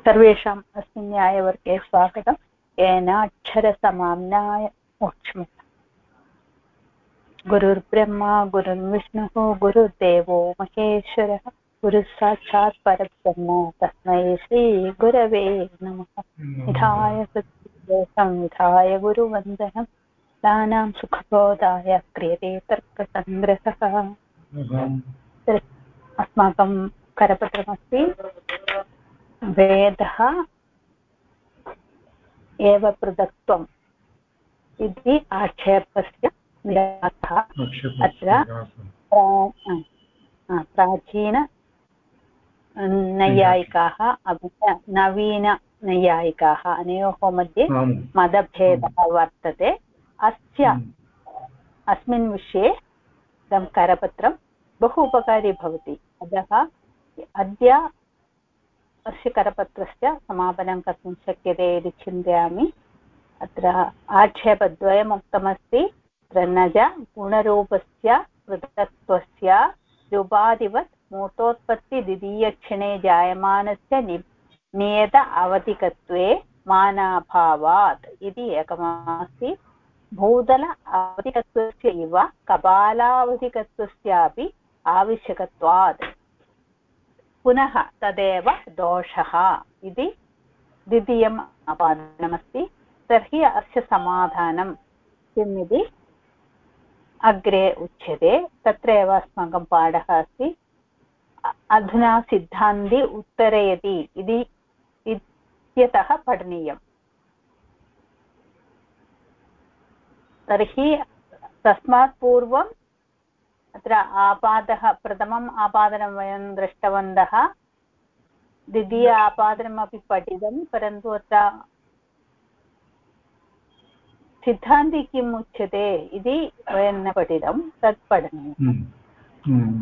सर्वेषाम् अस्मिन् न्यायवर्गे स्वागतं। येनाक्षरसमाम्नाय मोक्षम्। गुरुर्ब्रह्मा गुरुर्विष्णुः गुरुर्देवो महेश्वरः गुरुः साक्षात् परब्रह्म तस्मै श्रीगुरवे नमः। निधाय संविधाय गुरुवन्दनं दानां सुखबोधाय क्रियते तर्कसङ्ग्रहः। अस्माकं करपत्रमस्ति वेदः एव पृथक्त्वम् इति आक्षेपस्य निरासः। अत्र प्राचीननैयायिकाः नवीननैयायिकाः अनयोः मध्ये मतभेदः वर्तते। अस्मिन् विषये इदं करपत्रं बहु उपकारी भवति। अतः अद्य अस्य करपत्रस्य समापनं कर्तुं शक्यते इति चिन्तयामि। अत्र आक्षेपद्वयम् उक्तमस्ति। तत्र न च गुणरूपस्य पृथक्त्वस्य रूपादिवत् मूर्तोत्पत्तिद्वितीयक्षणे जायमानस्य नियत अवधिकत्वे मानाभावात् इति एकमस्ति। भूतल अवधिकत्वस्य इव कपालावधिकत्वस्यापि आवश्यकत्वात् पुनः तदेव दोषः इति द्वितीयम् आपादनमस्ति। तर्हि अस्य समाधानं किम् इति अग्रे उच्यते। तत्र एव अस्माकं पाठः अस्ति। अधुना सिद्धान्ति उत्तरयति इत्यतः पठनीयम्। तर्हि तस्मात् पूर्वम् अत्र आपादः प्रथमम् आपादनं वयं दृष्टवन्तः। द्वितीय आपादनमपि पठितं, परन्तु अत्र सिद्धान्ति किम् उच्यते इति वयं न पठितं, तत् पठनीयम्।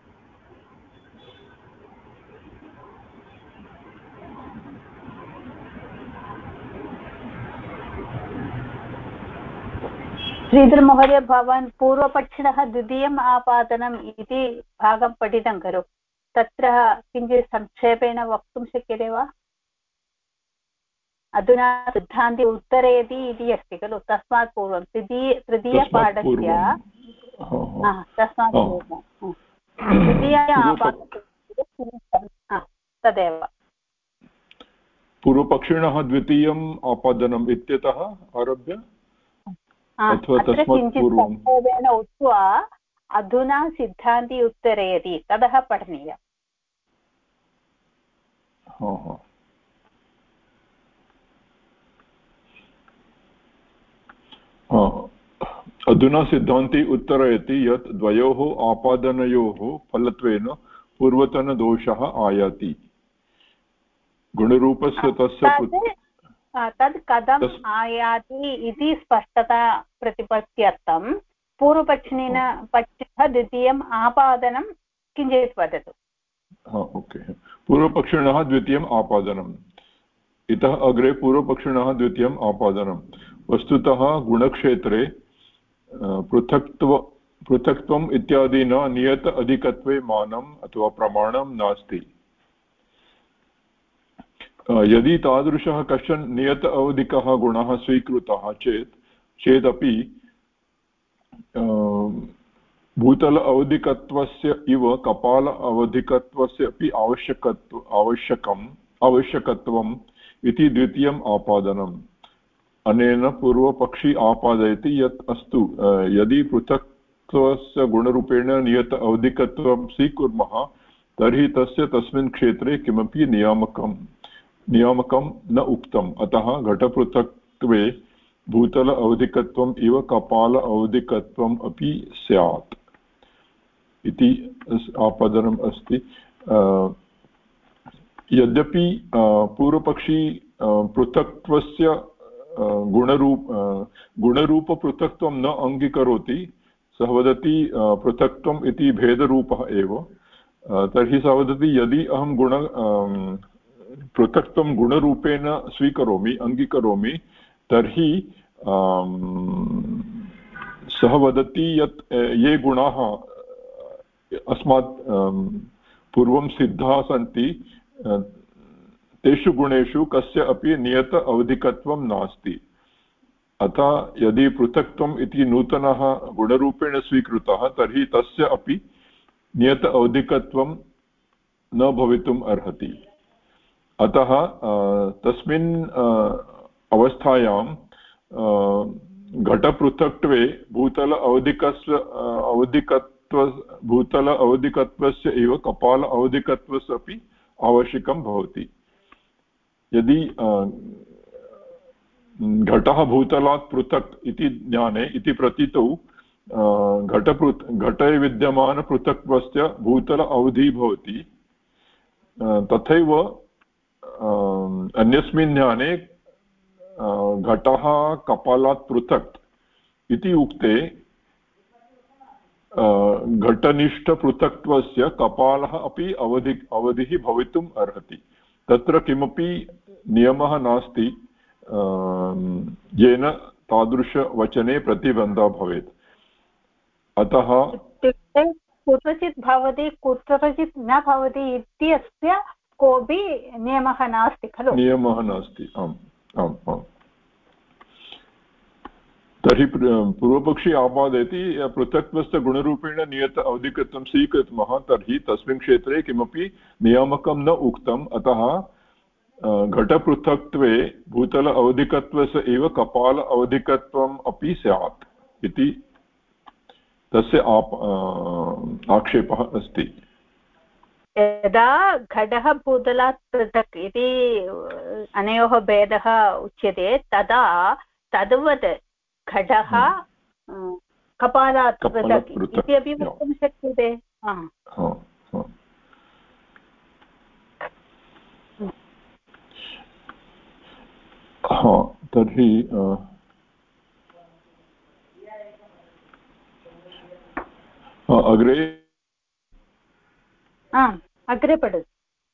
श्रीधरमहोदय, भवान् पूर्वपक्षिणः द्वितीयम् आपादनम् इति भागं पठितं खलु, तत्र किञ्चित् संक्षेपेण वक्तुं शक्यते वा? अधुना सिद्धान्ति उत्तरयति इति अस्ति खलु, तस्मात् पूर्वं तृतीयपाठस्य तस्मात् पूर्वं द्वितीय आपादनं तदेव। पूर्वपक्षिणः द्वितीयम् आपादनम् इत्यतः आरभ्य अत्र किञ्चित् संक्षेपेण उक्त्वा अधुना सिद्धान्ति उत्तरयति ततः पठनीयम्। अधुना सिद्धान्ति उत्तरयति यत् द्वयोः आपादनयोः फलत्वेन पूर्वतनदोषः आयाति। गुणरूपस्य तस्य तद् कथम् आयाति इति स्पष्टता प्रतिपत्त्यर्थं पूर्वपक्षिणः द्वितीयम् आपादनं किञ्चित् वदतु। ओके, पूर्वपक्षिणः द्वितीयम् आपादनम्। इतः अग्रे पूर्वपक्षिणः द्वितीयम् आपादनं। वस्तुतः गुणक्षेत्रे पृथक्त्वम् इत्यादिना नियत अधिकत्वे मानम् अथवा प्रमाणं नास्ति। यदि तादृशः कश्चन नियत अवधिकः गुणः स्वीकृतः चेदपि भूतल अवधिकत्वस्य इव कपाल अवधिकत्वस्य अपि आवश्यकत्वम् इति द्वितीयम् आपादनम्। अनेन पूर्वपक्षी आपादयति यत् अस्तु, यदि पृथक्त्वस्य गुणरूपेण नियत अवधिकत्वं स्वीकुर्मः तर्हि तस्मिन् क्षेत्रे किमपि नियामकं न उक्तम्। अतः घटपृथक्त्वे भूतल अवधिकत्वम् इव कपाल अवधिकत्वम् अपि स्यात् इति आपादनम् अस्ति। यद्यपि पूर्वपक्षी पृथक्त्वस्य गुणरूपपृथक्त्वं न अङ्गीकरोति, सः वदति पृथक्त्वम् इति भेदरूपः एव। तर्हि सः वदति यदि अहं पृथक्त्वं गुणरूपेण स्वीकरोमि, अङ्गीकरोमि, तर्हि सः वदति यत् ये गुणाः अस्मात् पूर्वं सिद्धाः सन्ति तेषु गुणेषु कस्य अपि नियत अवधिकत्वं नास्ति। अतः यदि पृथक्त्वम् इति नूतनः गुणरूपेण स्वीकृतः तर्हि तस्य अपि नियत अवधिकत्वं न भवितुम् अर्हति। अतः तस्मिन् अवस्थायां घटपृथक्त्वे भूतल अवधिकत्वस्य एव कपाल अवधिकत्वस्य अपि आवश्यकं भवति। यदि घटः भूतलात् पृथक् इति ज्ञाने इति प्रतीतौ घटे विद्यमानपृथक्त्वस्य भूतल अवधिः भवति, तथैव अन्यस्मिन् ज्ञाने घटः कपालात् पृथक् इति उक्ते घटनिष्ठपृथक्त्वस्य कपालः अपि अवधिः भवितुम् अर्हति। तत्र किमपि नियमः नास्ति येन तादृशवचने प्रतिबन्धः भवेत्। अतः कुत्रचित् भवति कुत्रचित् न भवति इत्यस्य कोऽपि नियमः नास्ति खलु? नियमः नास्ति। आम् आम् आम्। तर्हि पूर्वपक्षी आपादयति पृथक्त्वस्य गुणरूपेण नियत अवधिकत्वं स्वीकृतमः तर्हि तस्मिन् क्षेत्रे किमपि नियामकं न उक्तम्। अतः घटपृथक्त्वे भूतल अवधिकत्वस्य एव कपाल अवधिकत्वम् अपि स्यात् इति तस्य आक्षेपः अस्ति। यदा घटः भूतलात् पृथक् इति अनयोः भेदः उच्यते तदा तद्वत् घटः कपालात् पृथक् इति अपि वक्तुं शक्यते। तर्हि अग्रे अग्रे पठतु।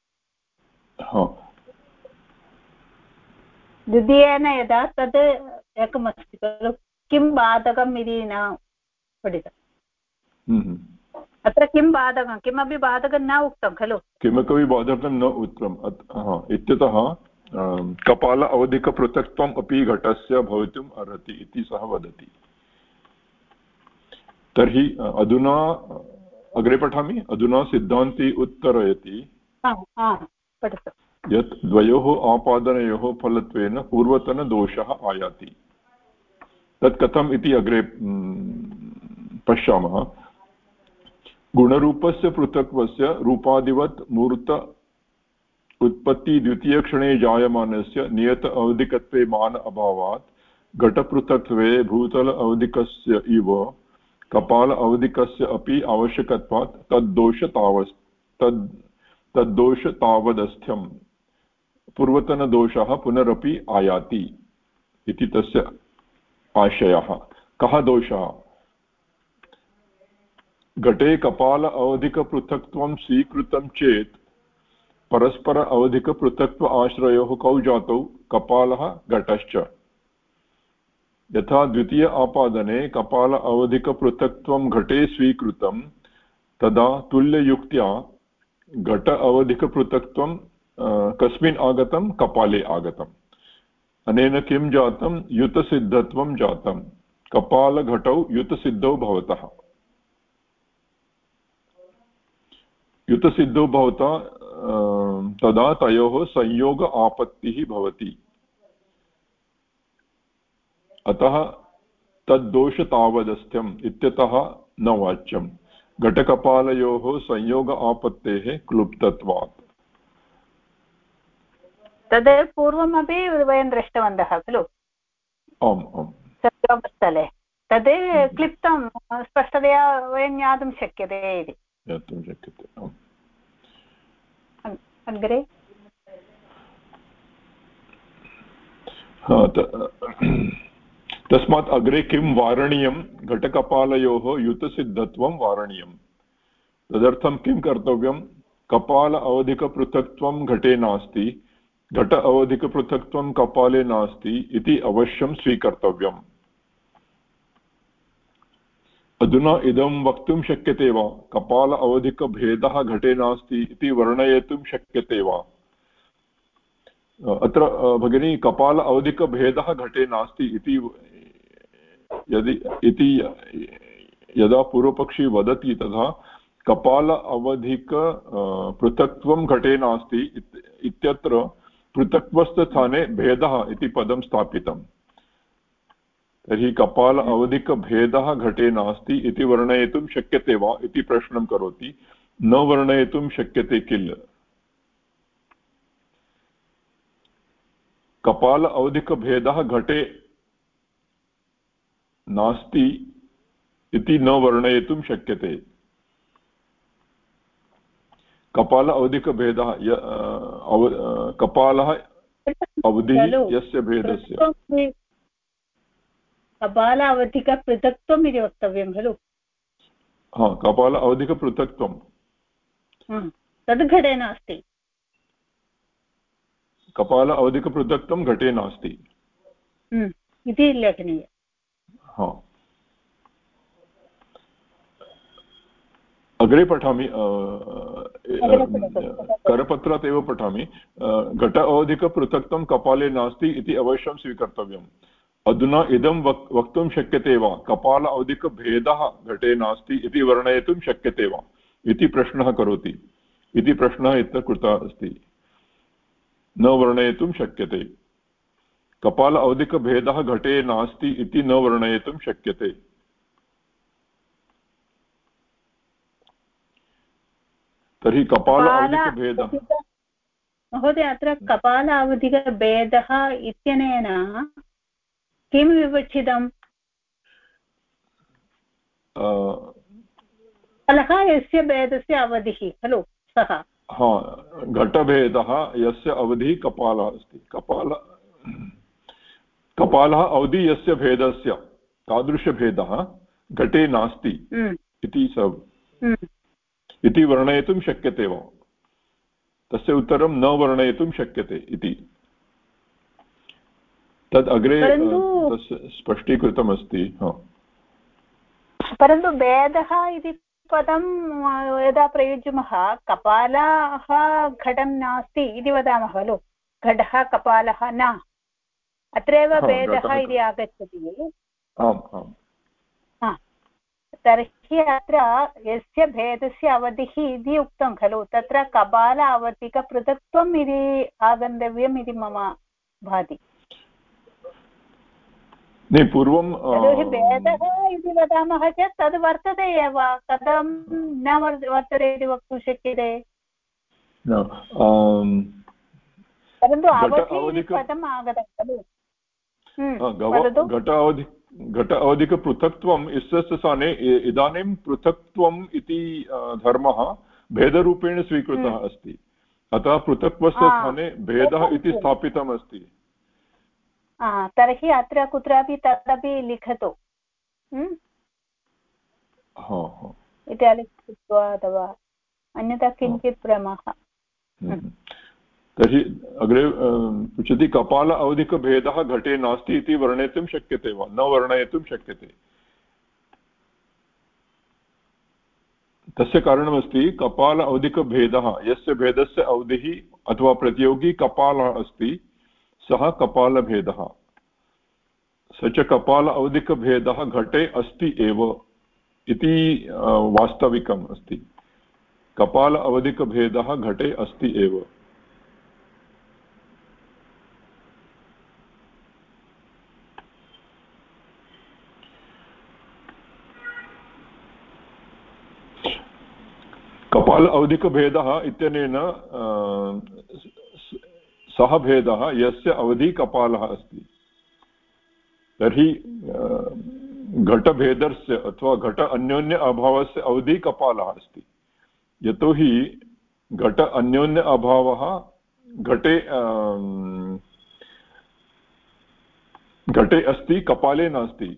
द्वितीयेन यदा तद् एकमस्ति खलु, किं बाधकम् इति न पठितम्। अत्र किं बाधकं, किमपि बाधकं न उक्तं खलु? किमपि बाधकं न उक्तम् इत्यतः कपाल अवधिकपृथक्त्वम् अपि घटस्य भवितुम् अर्हति इति सः वदति। तर्हि अधुना अग्रे पठामि। अधुना सिद्धान्ती उत्तरयति यत् द्वयोः आपादनयोः फलत्वेन पूर्वतनदोषः आयाति। तत् कथम् इति अग्रे पश्यामः। गुणरूपस्य पृथक्त्वस्य रूपादिवत् मूर्त उत्पत्ति द्वितीयक्षणे जायमानस्य नियत अवधिकत्वे मान अभावात् घटपृथक्त्वे भूतल अवधिकस्य इव कपाल अवधिकस्य अपि आवश्यकत्वात् तद्दोषतावदस्थ्यं पूर्वतनदोषः पुनरपि आयाति इति तस्य आशयः। कः दोषः? घटे कपाल अवधिकपृथक्त्वं स्वीकृतं चेत् परस्पर अवधिकपृथक्त्व आश्रयोः कौ जातौ कपालः घटश्च। यथा द्वितीय आपादने कपाल अवधिकपृथक्त्वं घटे स्वीकृतं तदा तुल्ययुक्त्या घट अवधिकपृथक्त्वं कस्मिन् आगतं? कपाले आगतम्। अनेन किं जातं? युतसिद्धत्वं जातं। कपालघटौ युतसिद्धौ भवतः। युतसिद्धौ भवता तदा तयोः संयोग आपत्तिः भवति। अतः तद्दोषतावदस्थ्यम् इत्यतः न वाच्यम्। घटकपालयोः संयोग आपत्तेः क्लुप्तत्वात्। तद् पूर्वमपि वयं दृष्टवन्तः खलु? आम् आम्। संयोगस्थले तद् क्लिप्तं स्पष्टतया वयं ज्ञातुं शक्यते इति। ज्ञातुं शक्यते। अग्रे तस्मात् अग्रे किं वारणीयं? घटकपालयोः युतसिद्धत्वं वारणीयं। तदर्थं किं कर्तव्यं? कपाल अवधिकपृथक्त्वं घटे नास्ति, घट अवधिकपृथक्त्वं कपाले नास्ति इति अवश्यं स्वीकर्तव्यम्। अधुना इदं वक्तुं शक्यते वा? कपाल अवधिकभेदः घटे नास्ति इति वर्णयितुं शक्यते वा? अत्र भगिनी कपाल अवधिकभेदः घटे नास्ति इति यदा पूर्वपक्षी वदति तदा कपाल अवधिक पृथक्त्वं घटे नास्ति इत्यत्र पृथक्त्वस्थाने भेदः इति पदं स्थापितम्। तर्हि कपाल अवधिकभेदः घटे नास्ति इति वर्णयितुं शक्यते वा इति प्रश्नं करोति। न वर्णयितुं शक्यते किल। कपाल अवधिकभेदः घटे नास्ति इति न वर्णयितुं शक्यते। कपाल अवधिकभेदः कपालः अवधिः यस्य भेदस्य कपाल अवधिकपृथक्त्वम् इति वक्तव्यं खलु। हा, कपाल अवधिकपृथक्त्वं तद् घटे नास्ति। कपाल अवधिकपृथक्त्वं घटे नास्ति इति लेखनीय। हा, अग्रे पठामि। करपत्रात् एव पठामि। घट अवधिकपृथक्त्वं कपाले नास्ति इति अवश्यं स्वीकर्तव्यम्। अधुना इदं वक्तुं शक्यते वा कपाल अवधिकभेदः घटे नास्ति इति वर्णयितुं शक्यते वा इति प्रश्नः करोति। इति प्रश्नः इत्यत्र कृतः अस्ति। न वर्णयितुं शक्यते। कपाल अवधिकभेदः घटे नास्ति इति न वर्णयितुं शक्यते। तर्हि कपाल अवधिकभेदः महोदय अत्र कपाल अवधिकभेदः इत्यनेन किं विवक्षितम्? कपालः यस्य भेदस्य अवधिः खलु सः। हा, घटभेदः यस्य अवधिः कपालः अस्ति। कपालः अवधि यस्य भेदस्य तादृशभेदः घटे नास्ति इति वर्णयितुं शक्यते वा? तस्य उत्तरं न वर्णयितुं शक्यते इति। तद् अग्रे तस्य स्पष्टीकृतमस्ति। परन्तु भेदः इति पदं यदा प्रयुज्मः कपालः घटं नास्ति इति वदामः खलु। घटः कपालः न, अत्रैव भेदः इति आगच्छति। तर्हि अत्र यस्य भेदस्य अवधिः इति उक्तं खलु, तत्र कपाल अवधिकपृथक्त्वम् इति आगन्तव्यम् इति मम भाति। पूर्वं भेदः इति वदामः चेत् तद् वर्तते एव, कथं न वर्तते इति वक्तुं शक्यते। परन्तु अवधि इति पदम् आगतं खलु। घट अवधिकपृथक्त्वम् इत्यस्य स्थाने इदानीं पृथक्त्वम् इति धर्मः भेदरूपेण स्वीकृतः अस्ति। अतः पृथक्त्वस्य स्थाने भेदः इति स्थापितमस्ति। तर्हि अत्र कुत्रापि तदपि लिखतु इत्यादि कृत्वा अथवा अन्यथा किञ्चित् भ्रमः। तर्हि अग्रे पृच्छति कपाल अवधिकभेदः घटे नास्ति इति वर्णयितुं शक्यते वा? न वर्णयितुं शक्यते। तस्य कारणमस्ति कपाल अवधिकभेदः यस्य भेदस्य अवधिः अथवा प्रतियोगी कपालः अस्ति सः कपालभेदः। स च कपाल अवधिकभेदः घटे अस्ति एव इति वास्तविकम् अस्ति। कपाल अवधिकभेदः घटे अस्ति एव। कपाल अवधिकभेदः इत्यनेन सः भेदः यस्य अवधि कपालः अस्ति। तर्हि घटभेदस्य अथवा घट अन्योन्य अभावस्य अवधि कपालः अस्ति। यतोहि घट अन्योन्य अभावः घटे अस्ति, कपाले नास्ति।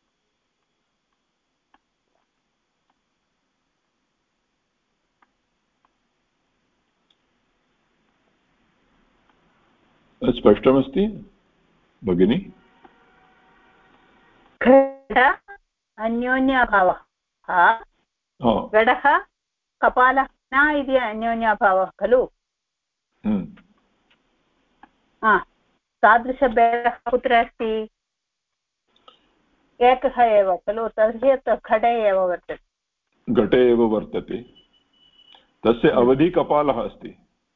स्पष्टमस्ति भगिनी? घट अन्योन्य अभावः, घटः कपालः न इति अन्योन्य अभावः खलु। तादृशभेदः कुत्र अस्ति? एकः एव खलु, तर्हि घटे एव वर्तते। घटे एव वर्तते, तस्य अवधि कपालः अस्ति,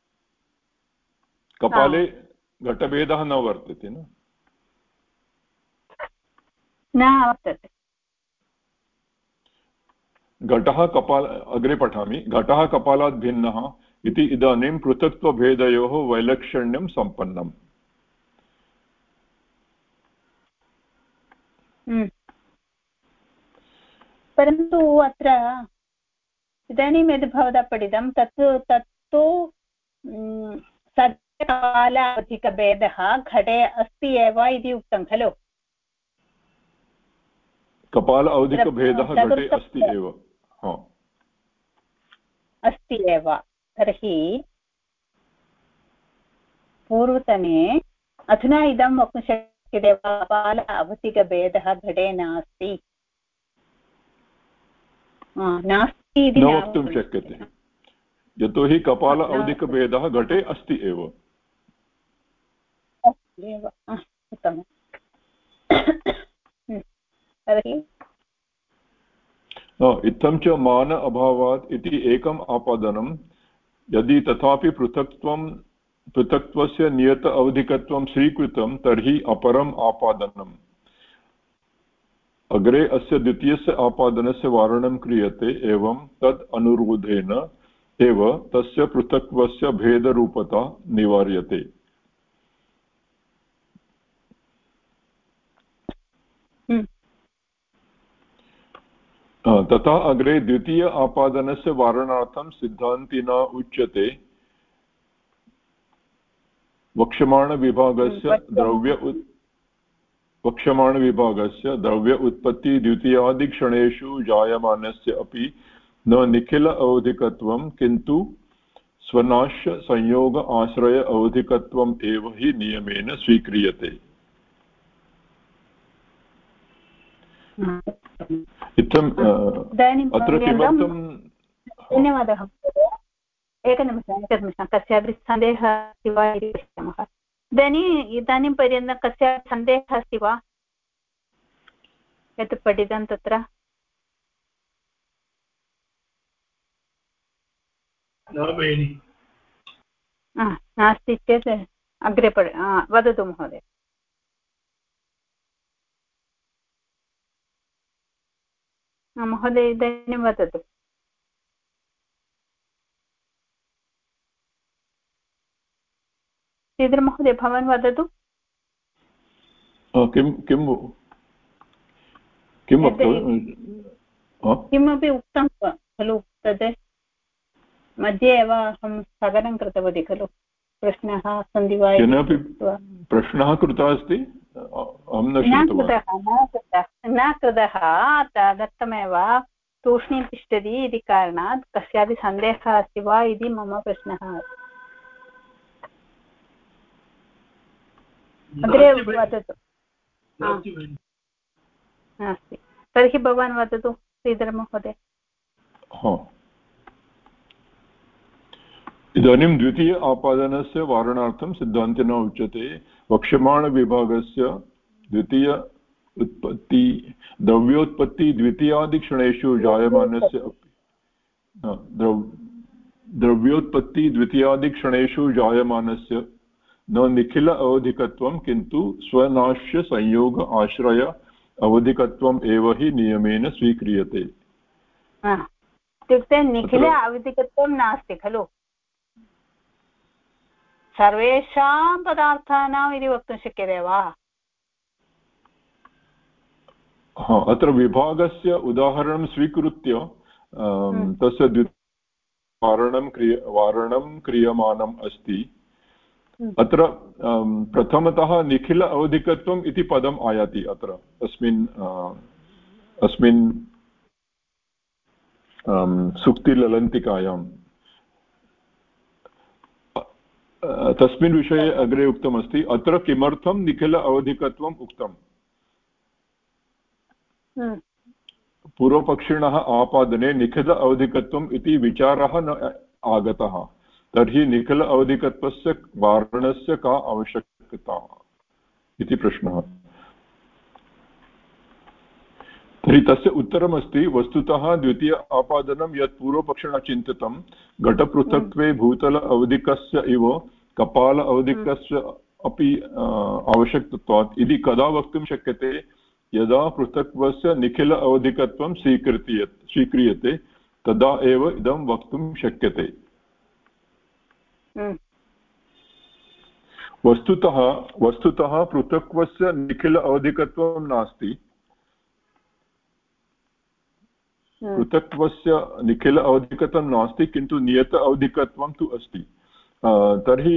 कपाले घटभेदः न वर्तते न वर्तते। घटः कपाल, अग्रे पठामि, घटः कपालात् भिन्नः इति इदानीं पृथक्त्वभेदयोः वैलक्षण्यं सम्पन्नम्। परन्तु अत्र इदानीं यद् भवता पठितं तत्तु सत्यकाल अधिकभेदः घटे अस्ति एव इति उक्तं खलु। कपाल औदिकभेदः घटे अस्ति एव, अस्ति एव। तर्हि पूर्वतने अधुना इदं वक्तुं शक्यते वा कपाल अवधिकभेदः घटे नास्ति? नास्ति इति न वक्तुं शक्यते, यतोहि कपाल औदिकभेदः घटे अस्ति एव। उत्तमम्। तर्हि इत्थं च मान अभावात् इति एकम् आपादनं, यदि तथापि पृथक्त्वस्य नियत अवधिकत्वं स्वीकृतं तर्हि अपरम् आपादनम्। अग्रे अस्य द्वितीयस्य आपादनस्य वारणं क्रियते, एवं तद् अनुरोधेन एव तस्य पृथक्त्वस्य भेदरूपता निवार्यते। तथा अग्रे द्वितीय आपादनस्य वारणार्थं सिद्धान्तिना उच्यते वक्ष्यमाणविभागस्य द्रव्य उत्पत्ति द्वितीयादिक्षणेषु जायमानस्य अपि न निखिल अवधिकत्वं किन्तु स्वनाश्य संयोग आश्रय अवधिकत्वम् एव हि नियमेन स्वीक्रियते। इत्थम् अत्र किमर्थं? धन्यवादः। एकनिमिषं कस्यापि सन्देहः अस्ति वा इति पश्यामः। इदानीं पर्यन्तं कस्यापि सन्देहः अस्ति वा यत् पठितं तत्र? नास्ति चेत् अग्रे वदतु महोदय। महोदय इदानीं वदतु। श्रीधर महोदय भवान् वदतु। किमपि उक्तं खलु, तद् मध्ये एव अहं स्थगनं कृतवती खलु। प्रश्नः सन्ति वा? प्रश्नः कृतः अस्ति, न कृतः तदर्थमेव तूष्णीं तिष्ठति इति कारणात् कस्यापि सन्देहः अस्ति वा इति मम प्रश्नः। अग्रे वदतु। नास्ति तर्हि भवान् वदतु श्रीधर महोदय। इदानीं द्वितीय आपादनस्य वारणार्थं सिद्धान्तिना उच्यते वक्ष्यमाणविभागस्य द्वितीय उत्पत्ति द्रव्योत्पत्ति द्वितीयादिक्षणेषु जायमानस्य द्रव्योत्पत्ति द्वितीयादिक्षणेषु जायमानस्य न निखिल अवधिकत्वं किन्तु स्वनाश्य संयोग आश्रय अवधिकत्वम् एव हि नियमेन स्वीक्रियते। इत्युक्ते निखिल अवधिकत्वं नास्ति खलु, सर्वेषां पदार्थानाम् इति वक्तुं शक्यते वा? अत्र विभागस्य उदाहरणं स्वीकृत्य तस्य वारणं क्रियमाणम् अस्ति। अत्र प्रथमतः निखिल अवधिकत्वम् इति पदम् आयाति अत्र अस्मिन् सूक्तिललन्तिकायां। तस्मिन् विषये अग्रे उक्तमस्ति। अत्र किमर्थं निखिल अवधिकत्वम् उक्तम्? पूर्वपक्षिणः आपादने निखिल अवधिकत्वम् इति विचारः न आगतः, तर्हि निखिल अवधिकत्वस्य वारणस्य का आवश्यकता? आवश्यकता इति प्रश्नः। तर्हि तस्य उत्तरमस्ति वस्तुतः द्वितीय आपादनं यत् पूर्वपक्षेण चिन्तितं घटपृथक्त्वे भूतल अवधिकस्य इव कपाल अवधिकस्य अपि आवश्यकत्वात् इति कदा वक्तुं शक्यते यदा पृथक्त्वस्य निखिल अवधिकत्वं स्वीक्रियते तदा एव इदं वक्तुं शक्यते। वस्तुतः पृथक्त्वस्य निखिल अवधिकत्वं नास्ति। पृथक्त्वस्य निखिल अवधिकत्वं नास्ति किन्तु नियत अवधिकत्वं तु अस्ति। तर्हि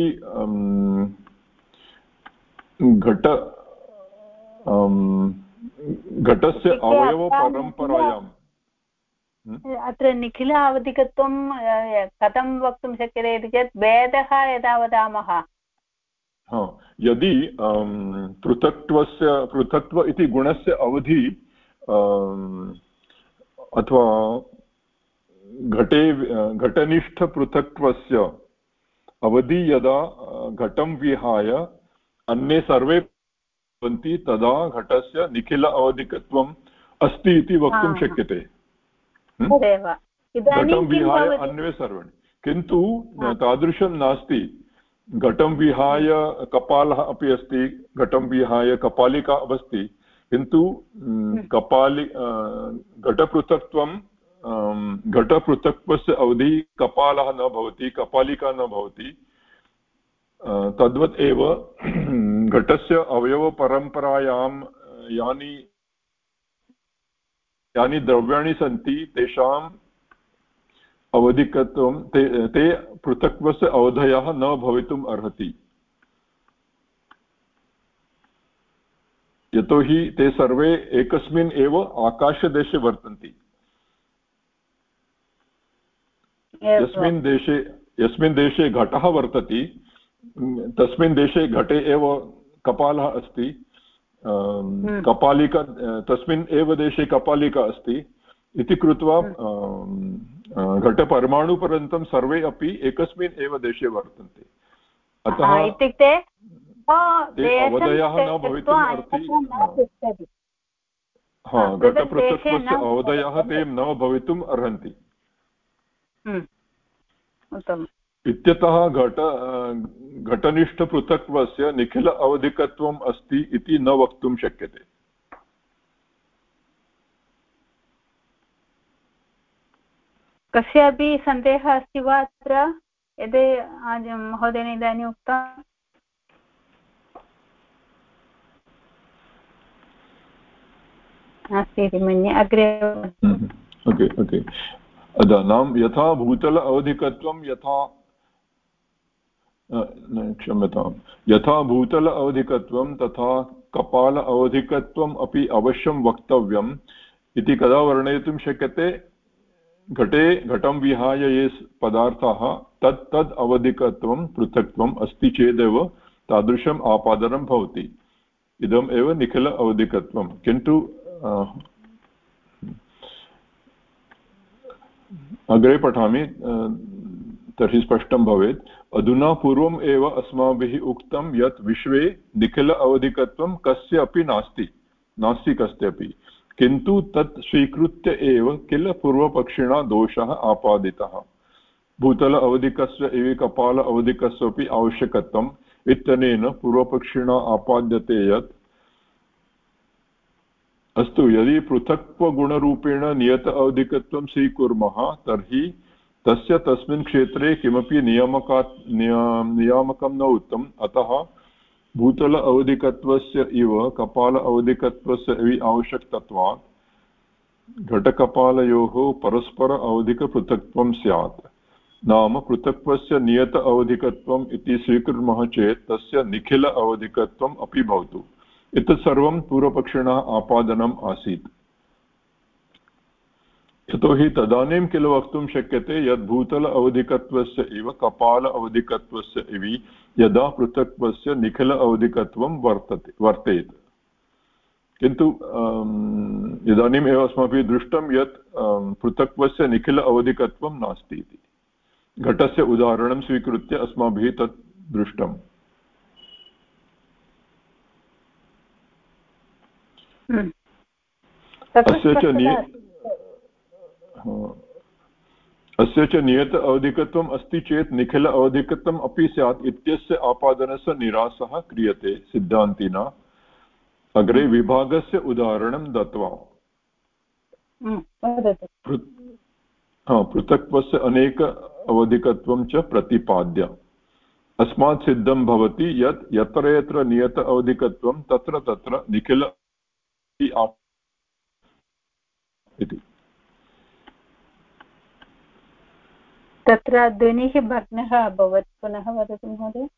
घटस्य अवयवपरम्परायाम् अत्र निखिल अवधिकत्वं कथं वक्तुं शक्यते इति चेत् भेदः यदा वदामः यदि पृथक्त्व इति गुणस्य अवधि अथवा घटनिष्ठपृथक्त्वस्य अवधि यदा घटं विहाय अन्ये सर्वे भवन्ति तदा घटस्य निखिल अवधिकत्वम् अस्ति इति वक्तुं शक्यते। घटं विहाय अन्ये सर्वाणि किन्तु तादृशं नास्ति। घटं विहाय कपालः अपि अस्ति, घटं विहाय कपालिका अस्ति, किन्तु घटपृथक्त्वस्य अवधि कपालः न भवति, कपालिका न भवति। तद्वत् एव घटस्य अवयवपरम्परायां यानि द्रव्याणि सन्ति तेषाम् अवधिकत्वं ते पृथक्त्वस्य अवधयः न भवितुम् अर्हति, यतोहि ते सर्वे एकस्मिन् एव आकाशदेशे वर्तन्ते। यस्मिन् देशे घटः वर्तते तस्मिन् देशे घटे एव कपालः अस्ति, कपालिका तस्मिन् एव देशे कपालिका अस्ति इति कृत्वा घटपरमाणुपर्यन्तं सर्वे अपि एकस्मिन् एव देशे वर्तन्ते। अतः इत्युक्ते अवधयः न भवितुम् अर्हति। घटपृथक्त्वस्य अवधयः ते न भवितुम् अर्हन्ति इत्यतः घटनिष्ठपृथक्त्वस्य निखिल अवधिकत्वम् अस्ति इति न वक्तुं शक्यते। कस्यापि सन्देहः अस्ति वा अत्र यदि महोदयेन इदानीम् उक्तं? नास्ति इति मन्ये। अग्रे ओके नाम यथा भूतल अवधिकत्वं यथा भूतल अवधिकत्वं तथा कपाल अवधिकत्वम् अपि अवश्यं वक्तव्यम् इति कदा वर्णयितुं शक्यते? घटं विहाय ये पदार्थाः तद् अवधिकत्वं पृथक्त्वम् अस्ति चेदेव तादृशम् आपादनं भवति। इदम् एव निखिल अवधिकत्वं। किन्तु अग्रे पठामि तर्हि स्पष्टं भवेत्। अधुना पूर्वम् एव अस्माभिः उक्तं यत् विश्वे निखिल अवधिकत्वं कस्य अपि नास्ति कस्यापि, किन्तु तत् स्वीकृत्य एव किल पूर्वपक्षिणा दोषः आपादितः। भूतल अवधिकस्य एव कपाल अवधिकस्य अपि आवश्यकत्वम् इत्यनेन पूर्वपक्षिणा आपाद्यते यत् अस्तु यदि पृथक्त्वगुणरूपेण नियत अवधिकत्वं स्वीकुर्मः तर्हि तस्य तस्मिन् क्षेत्रे किमपि नियामकं न उक्तम्। अतः भूतल अवधिकत्वस्य इव कपाल अवधिकत्वस्य आवश्यकत्वात् घटकपालयोः परस्पर अवधिकपृथक्त्वं स्यात्। नाम पृथक्त्वस्य नियत अवधिकत्वम् इति स्वीकुर्मः चेत् तस्य निखिल अवधिकत्वम् अपि भवतु। एतत् सर्वं पूर्वपक्षिणः आपादनम् आसीत्। यतोहि तदानीं किल वक्तुं शक्यते यत् भूतल अवधिकत्वस्य इव कपाल अवधिकत्वस्य इव यदा पृथक्त्वस्य निखिल अवधिकत्वं वर्तेत। किन्तु इदानीम् एव अस्माभिः दृष्टं यत् पृथक्त्वस्य निखिल अवधिकत्वं नास्ति इति। घटस्य उदाहरणं स्वीकृत्य अस्माभिः तत् दृष्टम्। अस्य च नियत अवधिकत्वम् अस्ति चेत् निखिल अवधिकत्वम् अपि स्यात् इत्यस्य आपादनस्य निरासः क्रियते सिद्धान्तिना अग्रे विभागस्य उदाहरणं दत्वा। पृथक्त्वस्य अनेक अवधिकत्वं च प्रतिपाद्य अस्मात् सिद्धं भवति यत् यत्र यत्र नियत अवधिकत्वं तत्र तत्र निखिल इति। तत्र ध्वनिः भग्नः अभवत्, पुनः वदतु महोदय।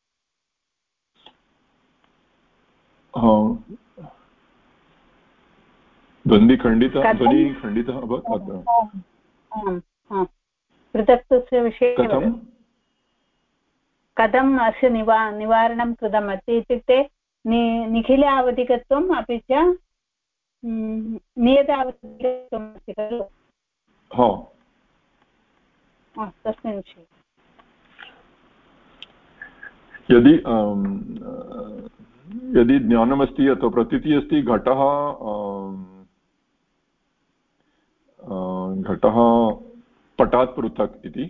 ध्वनिः खण्डितः अभवत्। पृथक्त्वस्य विषये कथम् अस्य निवारणं कृतम् इत्युक्ते निखिल अवधिकत्वम् अपि च नियत अवधिकत्वम् अस्ति खलु तस्मिन् विषये यदि ज्ञानमस्ति अथवा प्रतीतिः अस्ति घटः पटात् पृथक् इति,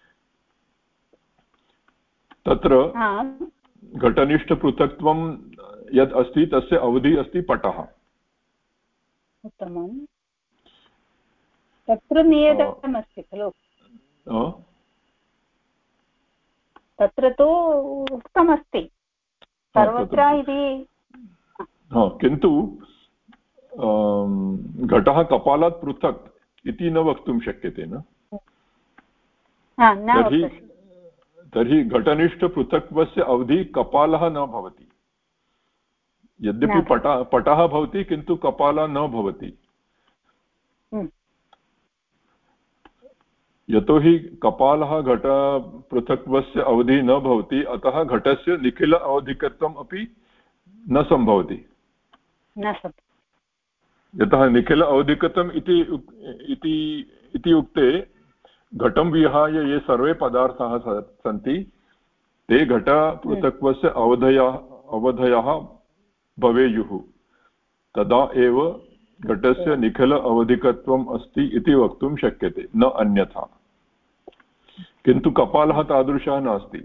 तत्र घटनिष्ठपृथक्त्वं यद् अस्ति तस्य अवधिः अस्ति पटः। उत्तमं। तत्र नियतमस्ति खलु, तत्र तु उक्तमस्ति सर्वत्र इति। किन्तु घटः कपालात् पृथक् इति न वक्तुं शक्यते न। तर्हि घटनिष्ठपृथक्त्वस्य अवधिः कपालः न भवति। यद्यपि पटः भवति किन्तु कपालः न भवति। यतोहि कपालः घटपृथक्त्वस्य अवधिः न भवति, अतः घटस्य निखिल अवधिकत्वम् अपि न सम्भवति। यतः निखिल अवधिकत्वम् इति उक्ते घटं विहाय ये सर्वे पदार्थाः सन्ति ते घटपृथक्त्वस्य अवधयः भवेयुः, तदा एव घटस्य निखिल अवधिकत्वम् अस्ति इति वक्तुं शक्यते, न अन्यथा। किन्तु कपालः तादृशः नास्ति।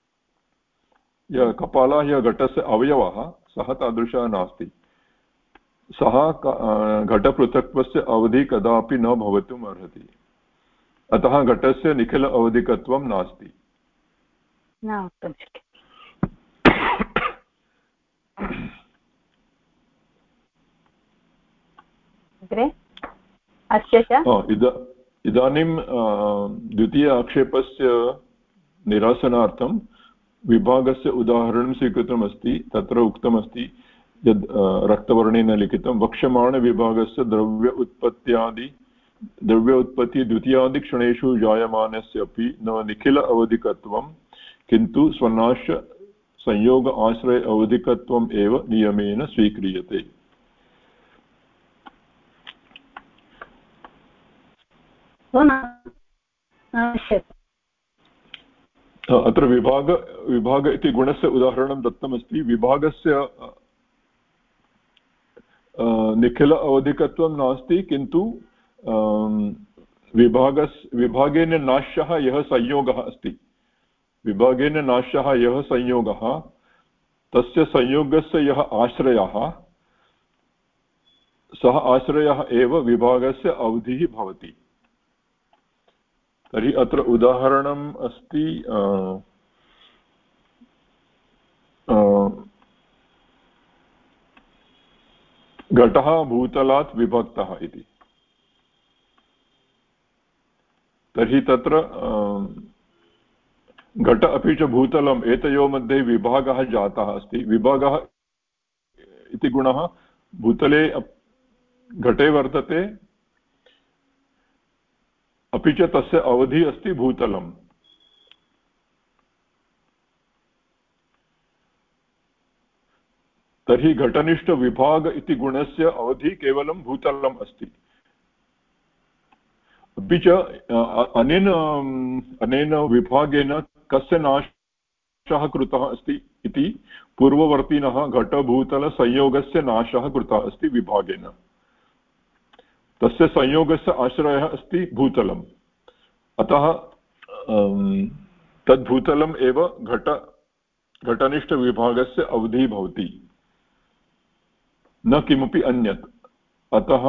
कपालः यः घटस्य अवयवः सः तादृशः नास्ति। सः घटपृथक्त्वस्य अवधिः कदापि न भवितुम् अर्हति। अतः घटस्य निखिल अवधिकत्वं नास्ति। इदानीं द्वितीय आक्षेपस्य निरासनार्थं विभागस्य उदाहरणं स्वीकृतमस्ति। तत्र उक्तमस्ति यद् रक्तवर्णेन लिखितं वक्ष्यमाणविभागस्य द्रव्य उत्पत्ति द्वितीयादिक्षणेषु जायमानस्य अपि न निखिल अवधिकत्वं किन्तु स्वनाश संयोग आश्रय अवधिकत्वम् एव नियमेन स्वीक्रियते। अत्र विभाग इति गुणस्य उदाहरणं दत्तमस्ति। विभागस्य निखिल अवधिकत्वं नास्ति, किन्तु विभागेन नाश्यः यः संयोगः अस्ति, विभागेन नाश्यः यः संयोगः, तस्य संयोगस्य यः आश्रयः, सः आश्रयः एव विभागस्य अवधिः भवति। तर्हि अत्र उदाहरणम् अस्ति घटः भूतलात् विभक्तः इति। तर्हि तत्र घट अपि च भूतलम् एतयोः मध्ये विभागः जातः अस्ति। विभागः इति गुणः भूतले घटे वर्तते, अपि च तस्य अवधिः अस्ति भूतलम्। तर्हि घटनिष्ठविभाग इति गुणस्य अवधिः केवलं भूतलम् अस्ति। अपि च अनेन विभागेन कस्य नाश नाशः कृतः अस्ति इति पूर्ववर्तिनः घटभूतलसंयोगस्य नाशः कृतः अस्ति विभागेन। तस्य संयोगस्य आश्रयः अस्ति भूतलम्, अतः तद्भूतलम् एव घटनिष्ठविभागस्य अवधिः भवति, न किमपि अन्यत्। अतः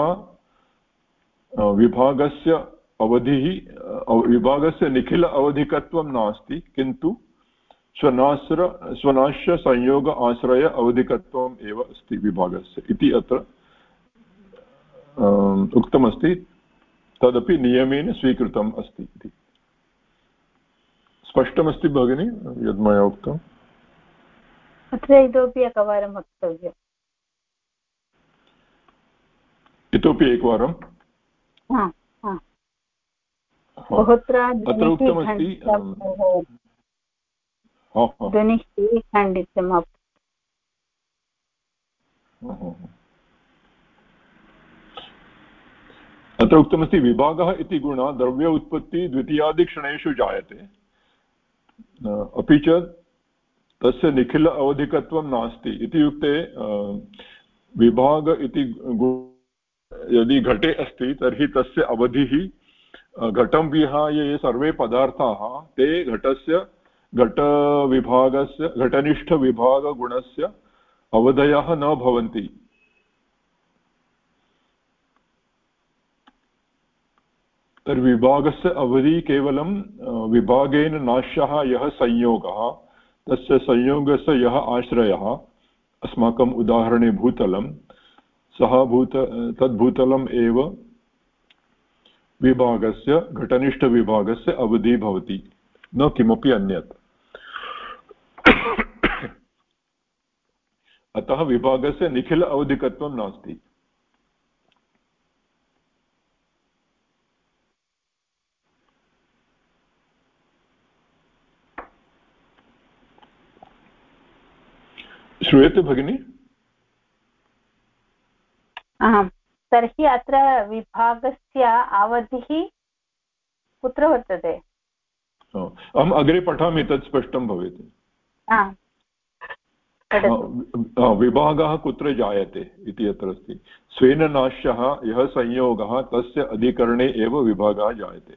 विभागस्य अवधिः विभागस्य निखिल अवधिकत्वं नास्ति, किन्तु स्वनाश्य संयोग आश्रय अवधिकत्वम् एव अस्ति विभागस्य इति अत्र उक्तमस्ति। तदपि नियमेन स्वीकृतम् अस्ति इति। स्पष्टमस्ति भगिनी यद् मया उक्तम्? अत्र इतोपि एकवारं वक्तव्यम्। इतोपि एकवारं? बहुत्र अत्र उक्तमस्ति ध्वनिः खण्डितम्। अत्र उक्तमस्ति विभागः इति गुणः द्रव्य उत्पत्ति द्वितीयादिक्षणेषु जायते, अपि च तस्य निखिल अवधिकत्वं नास्ति। इत्युक्ते विभाग इति यदि घटे अस्ति तर्हि तस्य अवधिः घटं विहाय ये सर्वे पदार्थाः ते घटविभागस्य घटनिष्ठविभागगुणस्य अवधयः न भवन्ति। तर्हि विभागस्य अवधिः केवलं विभागेन नाश्यः यः संयोगः, तस्य संयोगस्य यः आश्रयः, अस्माकम् उदाहरणे भूतलं, तद्भूतलम् एव विभागस्य घटनिष्ठविभागस्य अवधिः भवति, न किमपि अन्यत्। अतः विभागस्य निखिल अवधिकत्वं नास्ति। श्रूयते भगिनी? आम्। तर्हि अत्र विभागस्य अवधिः कुत्र वर्तते? अहम् अग्रे पठामि, तत् स्पष्टं भवेत्। विभागः कुत्र जायते इति अत्र अस्ति। स्वेन नाश्यः यः संयोगः तस्य अधिकरणे एव विभागः जायते।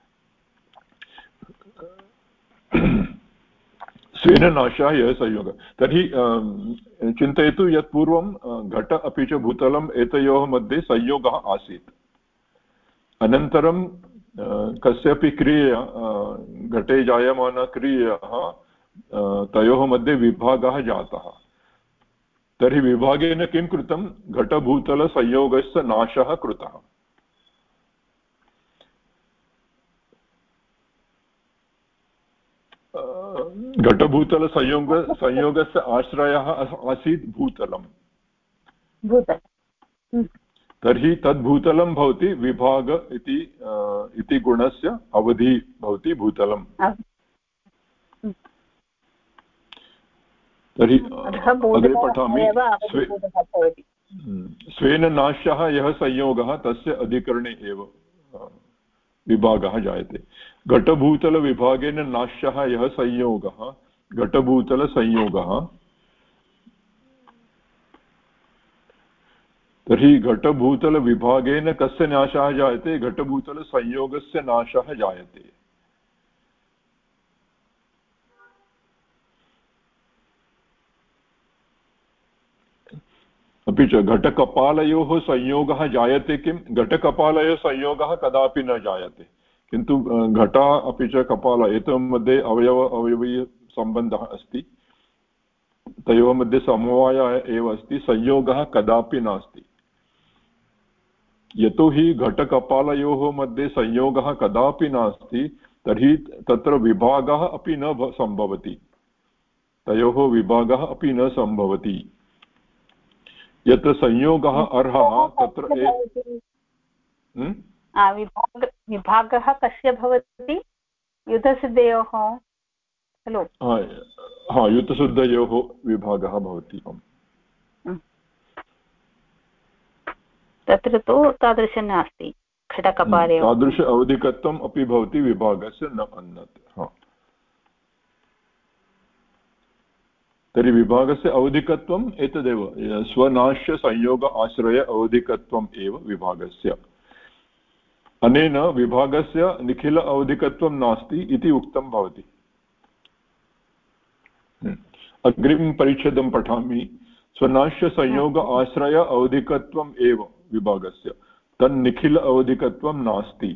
स्वेन नाशः यः संयोगः, तर्हि चिन्तयतु यत् पूर्वं घट अपि च भूतलम् एतयोः मध्ये संयोगः आसीत्। अनन्तरं कस्यापि क्रियया घटे जायमानक्रियः तयोः मध्ये विभागः जातः। तर्हि विभागेन किं कृतं? घटभूतलसंयोगस्य नाशः कृतः। घटभूतलसंयोगस्य आश्रयः आसीत् भूतलम्। तर्हि तद्भूतलं भवति विभाग इति गुणस्य अवधि भवति भूतलम्। तर्हि अग्रे पठामि। स्वेन नाश्यः यः संयोगः तस्य अधिकरणे एव विभागः जायते। घटभूतलविभागेन नाश्यः यः संयोगः घटभूतलसंयोगः, तर्हि घटभूतलविभागेन कस्य नाशः जायते? घटभूतलसंयोगस्य नाशः जायते। अपि च घटकपालयोः संयोगः जायते किं? घटकपालयोः संयोगः कदापि न जायते, किन्तु घट अपि च कपाल एतयोः मध्ये अवयवीयसम्बन्धः अस्ति, तयोः मध्ये समवायः एव अस्ति, संयोगः कदापि नास्ति। यतोहि घटकपालयोः मध्ये संयोगः कदापि नास्ति, तर्हि तत्र विभागः अपि न सम्भवति, तयोः विभागः अपि न सम्भवति। यत्र संयोगः अर्हः तत्र विभागः कस्य भवति? युतसिद्धयोः खलु? युतसिद्धयोः विभागः भवति। तत्र तु तादृशं नास्ति। घटकपालयोः तादृश अवधिकत्वम् अपि भवति विभागस्य, न अन्यत्। तर्हि विभागस्य अवधिकत्वम् एतदेव स्वनाश्य संयोग आश्रय अवधिकत्वम् एव विभागस्य। अनेन विभागस्य निखिल अवधिकत्वं नास्ति इति उक्तं भवति। अग्रिमं परिच्छेदं पठामि। स्वनाश्य संयोग आश्रय अवधिकत्वम् एव विभागस्य तन्निखिल अवधिकत्वं नास्ति।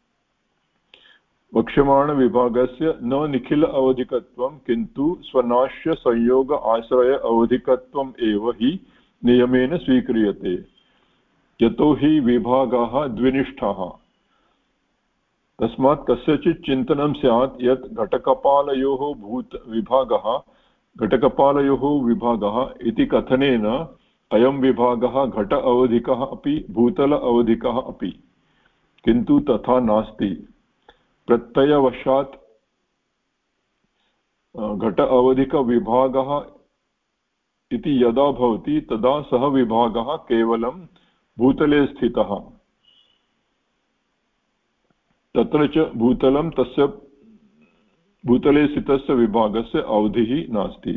वक्ष्यमाणविभागस्य न निखिल अवधिकत्वं किन्तु स्वनाश्य संयोग आश्रय अवधिकत्वम् एव हि नियमेन स्वीक्रियते। यतो हि विभागाः द्विनिष्ठाः। तस्मात् कस्यचित् चिन्तनं स्यात् यत् घटकपालयोः घटकपालयोः विभागः इति कथनेन अयं विभागः घट अवधिकः अपि भूतल अवधिकः अपि, किन्तु तथा नास्ति। प्रत्ययवशात् घट अवधिकविभागः इति यदा भवति तदा सः विभागः केवलं भूतले स्थितः। तत्र च भूतलं तस्य भूतले स्थितस्य विभागस्य अवधिः नास्ति।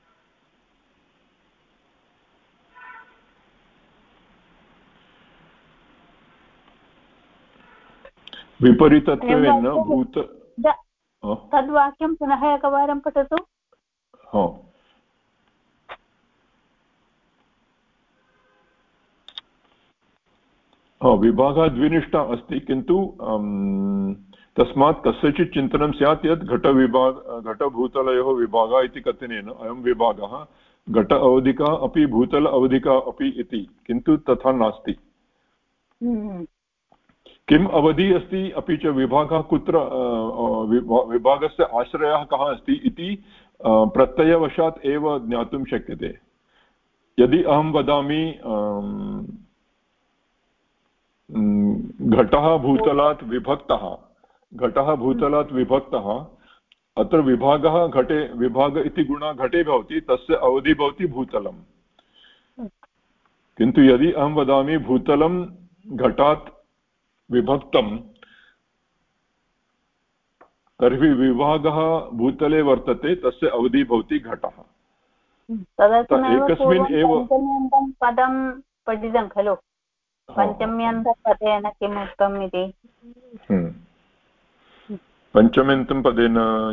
विपरीतत्वेन तद्वाक्यं पुनः एकवारं पठतु। विभागः द्विनिष्ठा अस्ति, किन्तु तस्मात् कस्यचित् चिन्तनं स्यात् यत् घटभूतलयोः विभागः इति कथनेन अयं विभागः घट अवधिकः अपि भूतल अवधिकः अपि इति, किन्तु तथा नास्ति। किम् अवधि अस्ति अपि च विभागः कुत्र विभागस्य आश्रयः कः अस्ति इति प्रत्ययवशात् एव ज्ञातुं शक्यते। यदि अहं वदामि घटः भूतलात् विभक्तः, अत्र विभागः घटे विभाग इति गुणः घटे भवति, तस्य अवधि भवति भूतलम्। किन्तु यदि अहं वदामि भूतलं घटात् विभक्तं, तर्हि विभागः भूतले वर्तते, तस्य अवधि भवति घटः। एकस्मिन् एव पदं पठितं खलु, पञ्चम्यन्तपदेन किम् उक्तम् इति। पञ्चम्यन्तं पदेन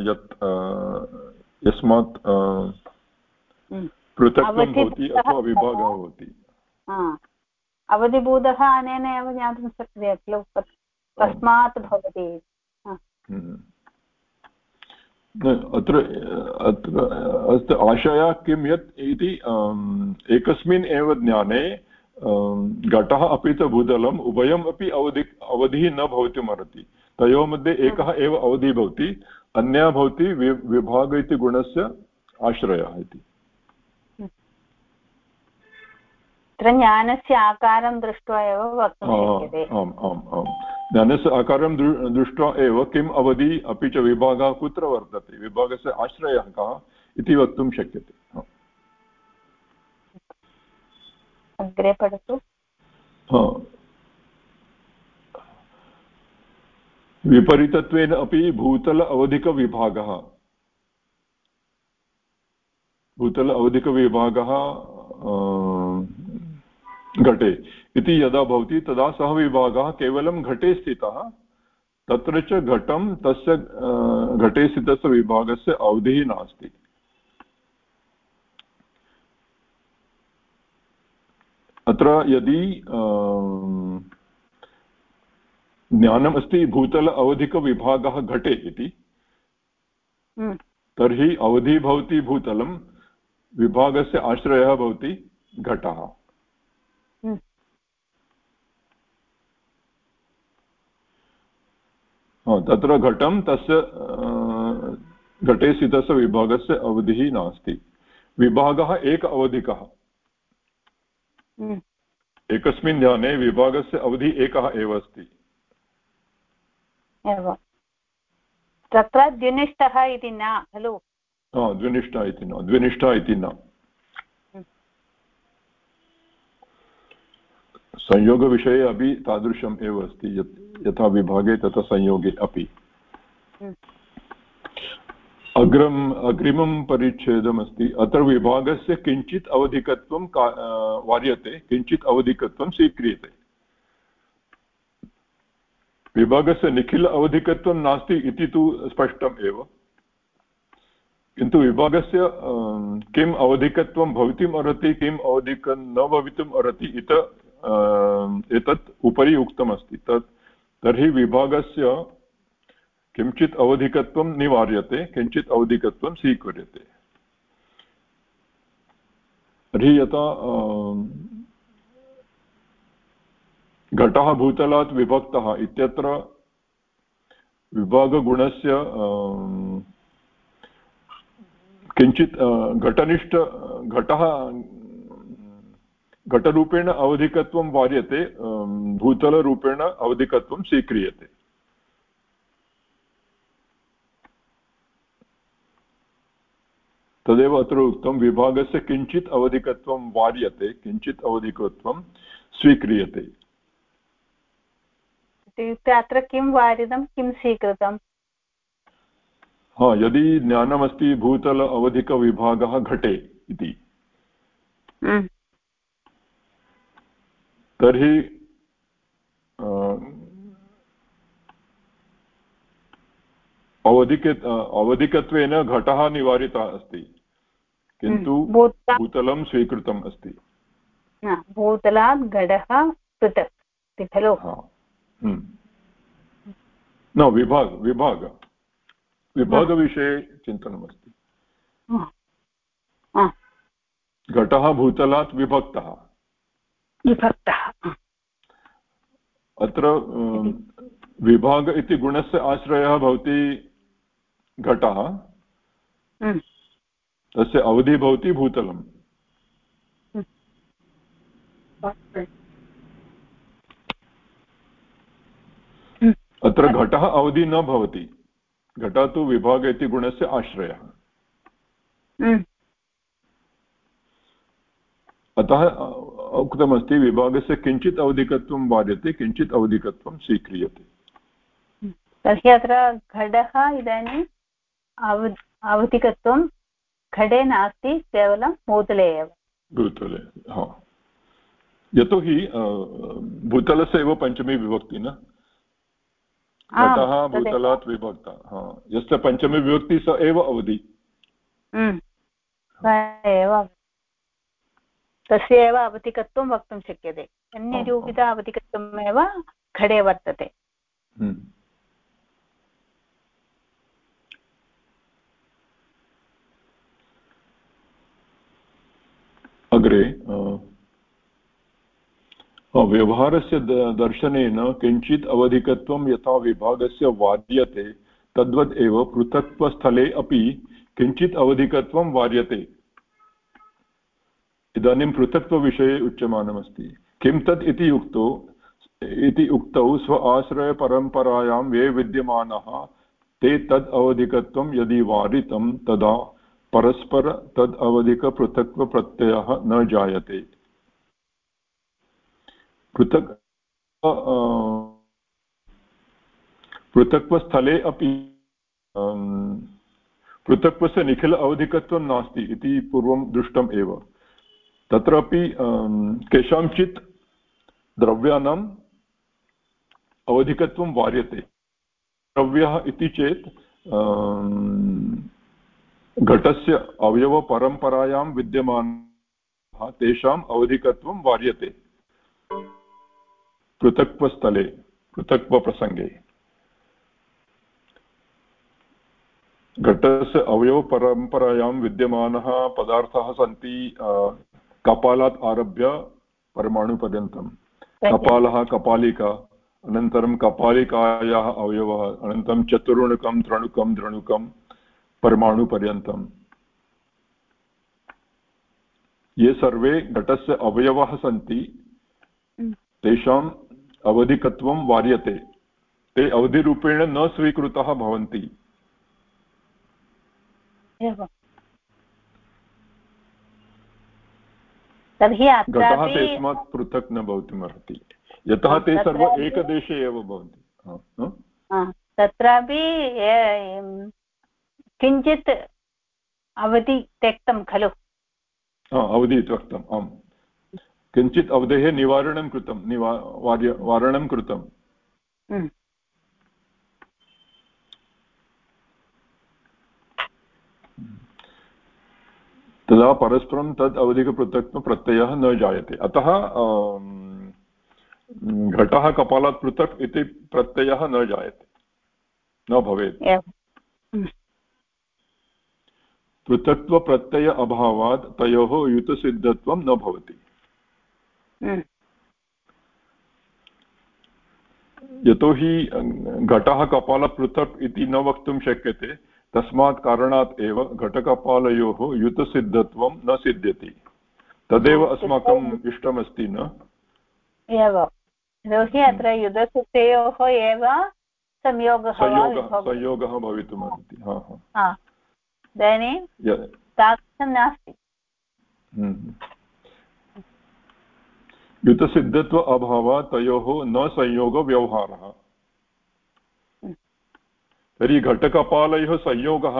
यस्मात् पृथक्त्वं भवति अथवा विभागः भवति। अवधिभूतः अनेन एव ज्ञातुं शक्यते खलु, तस्मात् भवति। अत्र आशयः किं यत् इति एकस्मिन् एव ज्ञाने घटः अपि च भूतलम् उभयम् अपि अवधिः न भवितुमर्हति। तयोः मध्ये एकः एव अवधिः भवति, अन्यः भवति विभाग इति गुणस्य आश्रयः इति। ज्ञानस्य आकारं दृष्ट्वा एव वक्तुं शक्यते। आम् आम् आम्, ज्ञानस्य आकारं दृष्ट्वा एव किम् अवधि अपि च विभागः कुत्र वर्तते, विभागस्य आश्रयः कः इति वक्तुं शक्यते। अग्रे पठतु। विपरीतत्वेन अपि भूतल अवधिकविभागः घटे इति यदा भवति तदा सः विभागः केवलं घटे स्थितः। तत्र च घटं तस्य घटे स्थितस्य विभागस्य अवधिः नास्ति। अत्र यदि ज्ञानम् अस्ति भूतल अवधिकविभागः घटे इति, तर्हि अवधिः भवति भूतलं, विभागस्य आश्रयः भवति घटः। तत्र घटं तस्य घटे स्थितस्य विभागस्य अवधिः नास्ति। विभागः एक अवधिकः। एकस्मिन् ज्ञाने विभागस्य अवधि एकः एव अस्ति। तत्र द्विनिष्ठः इति न खलु। द्विनिष्ठा इति न। संयोगविषये अपि तादृशम् एव अस्ति, यथा विभागे तथा संयोगे अपि। अग्रिमं परिच्छेदमस्ति। अत्र विभागस्य किञ्चित् अवधिकत्वं वार्यते, किञ्चित् अवधिकत्वं स्वीक्रियते। विभागस्य निखिल अवधिकत्वं नास्ति इति तु स्पष्टम् एव, किन्तु विभागस्य किम् अवधिकत्वं भवितुम् अर्हति, किम् अवधिकं न भवितुम् अर्हति एतत् उपरि उक्तमस्ति। तर्हि विभागस्य किञ्चित् अवधिकत्वं निवार्यते, किञ्चित् अवधिकत्वं स्वीक्रियते। तर्हि यथा घटः भूतलात् विभक्तः इत्यत्र विभागगुणस्य किञ्चित् घटः घटरूपेण अवधिकत्वं वार्यते, भूतलरूपेण अवधिकत्वं स्वीक्रियते। तदेव अत्र उक्तं, विभागस्य किञ्चित् अवधिकत्वं वार्यते, किञ्चित् अवधिकत्वं स्वीक्रियते। अत्र किं वारितं, किं स्वीकृतं? यदि ज्ञानमस्ति भूतल अवधिकविभागः घटे इति, तर्हि अवधिकत्वेन घटः निवारितः अस्ति, किन्तु भूतलं स्वीकृतम् अस्ति। भूतलात् घटः पृथक् इति खलु? न, विभागविषये चिन्तनमस्ति। घटः भूतलात् विभक्तः। अत्र विभाग इति गुणस्य आश्रयः भवति घटः, तस्य अवधि भवति भूतलम्। अत्र घटः अवधि न भवति, घटः तु विभाग इति गुणस्य आश्रयः। अतः उक्तमस्ति विभागस्य किञ्चित् अवधिकत्वं वार्यते, किञ्चित् अवधिकत्वं स्वीक्रियते। तर्हि अत्र घटः इदानीम् अवधिकत्वं घटे नास्ति, केवलं भूतले एव। भूतले, यतोहि भूतलस्य एव पञ्चमी विभक्ति न, घटः भूतलात् विभक्तः, यस्य पञ्चमी विभक्ति स एव अवधि। तस्य एव अवधिकत्वं वक्तुं शक्यते, अन्यरूपित अवधिकत्वमेव घटे वर्तते। अग्रे व्यवहारस्य दर्शनेन किञ्चित् अवधिकत्वं यथा विभागस्य वार्यते तद्वत् एव पृथक्त्वस्थले अपि किञ्चित् अवधिकत्वं वार्यते। इदानीं पृथक्त्वविषये उच्यमानमस्ति। किं तत् इति उक्तौ स्व आश्रयपरम्परायां ये विद्यमानः ते तद् अवधिकत्वं यदि वारितं तदा परस्पर तद् अवधिकपृथक्त्वप्रत्ययः न जायते। पृथक्त्वस्थले अपि पृथक्त्वस्य निखिल अवधिकत्वं नास्ति इति पूर्वं दृष्टम् एव। तत्रापि केषाञ्चित् द्रव्याणाम् अवधिकत्वं वार्यते। द्रव्यः इति चेत् घटस्य अवयवपरम्परायां विद्यमानः तेषाम् अवधिकत्वं वार्यते पृथक्त्वस्थले, पृथक्त्वप्रसङ्गे। घटस्य अवयवपरम्परायां विद्यमानः पदार्थाः सन्ति कपालात् आरभ्य परमाणुपर्यन्तं। कपालः, कपालिका, अनन्तरं कपालिकायाः अवयवः, अनन्तरं चतुर्णुकं, त्रणुकं, द्रणुकं, परमाणुपर्यन्तं। ये सर्वे घटस्य अवयवः सन्ति तेषाम् अवधिकत्वं वार्यते। ते अवधिरूपेण न स्वीकृताः भवन्ति। घटः तेस्मात् पृथक् न भवितुमर्हति, यतः ते सर्वे एकदेशे एव भवन्ति। तत्रापि किञ्चित् अवधि त्यक्तं खलु? अवधि त्यक्तम् आम्, किञ्चित् अवधेः निवारणं कृतं, वारणं कृतं। तदा परस्परं तद् अवधिकपृथक्त्वप्रत्ययः न जायते। अतः घटः कपालात् पृथक् इति प्रत्ययः न जायते, न भवेत्। पृथक्त्वप्रत्यय अभावात् तयोः युतसिद्धत्वं न भवति। यतोहि घटः कपालात् पृथक् इति न वक्तुं शक्यते, तस्मात् कारणात् एव घटकपालयोः युतसिद्धत्वं न सिद्ध्यति। तदेव अस्माकम् इष्टमस्ति न एव। यतोहि अत्र युधसिद्धयोः एव संयोगः भवितुमर्हति। इदानीं तादृशं नास्ति। युतसिद्धत्व अभावात् तयोः न संयोगव्यवहारः। तर्हि घटकपालयोः संयोगः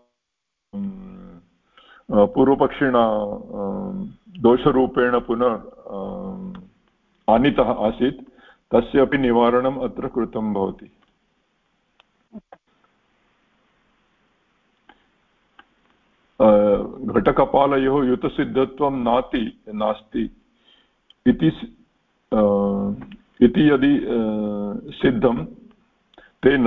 पूर्वपक्षिणा दोषरूपेण पुनः आनीतः आसीत्, तस्य अपि निवारणम् अत्र कृतं भवति। घटकपालयोः युतसिद्धत्वं नास्ति इति यदि सिद्धं, तेन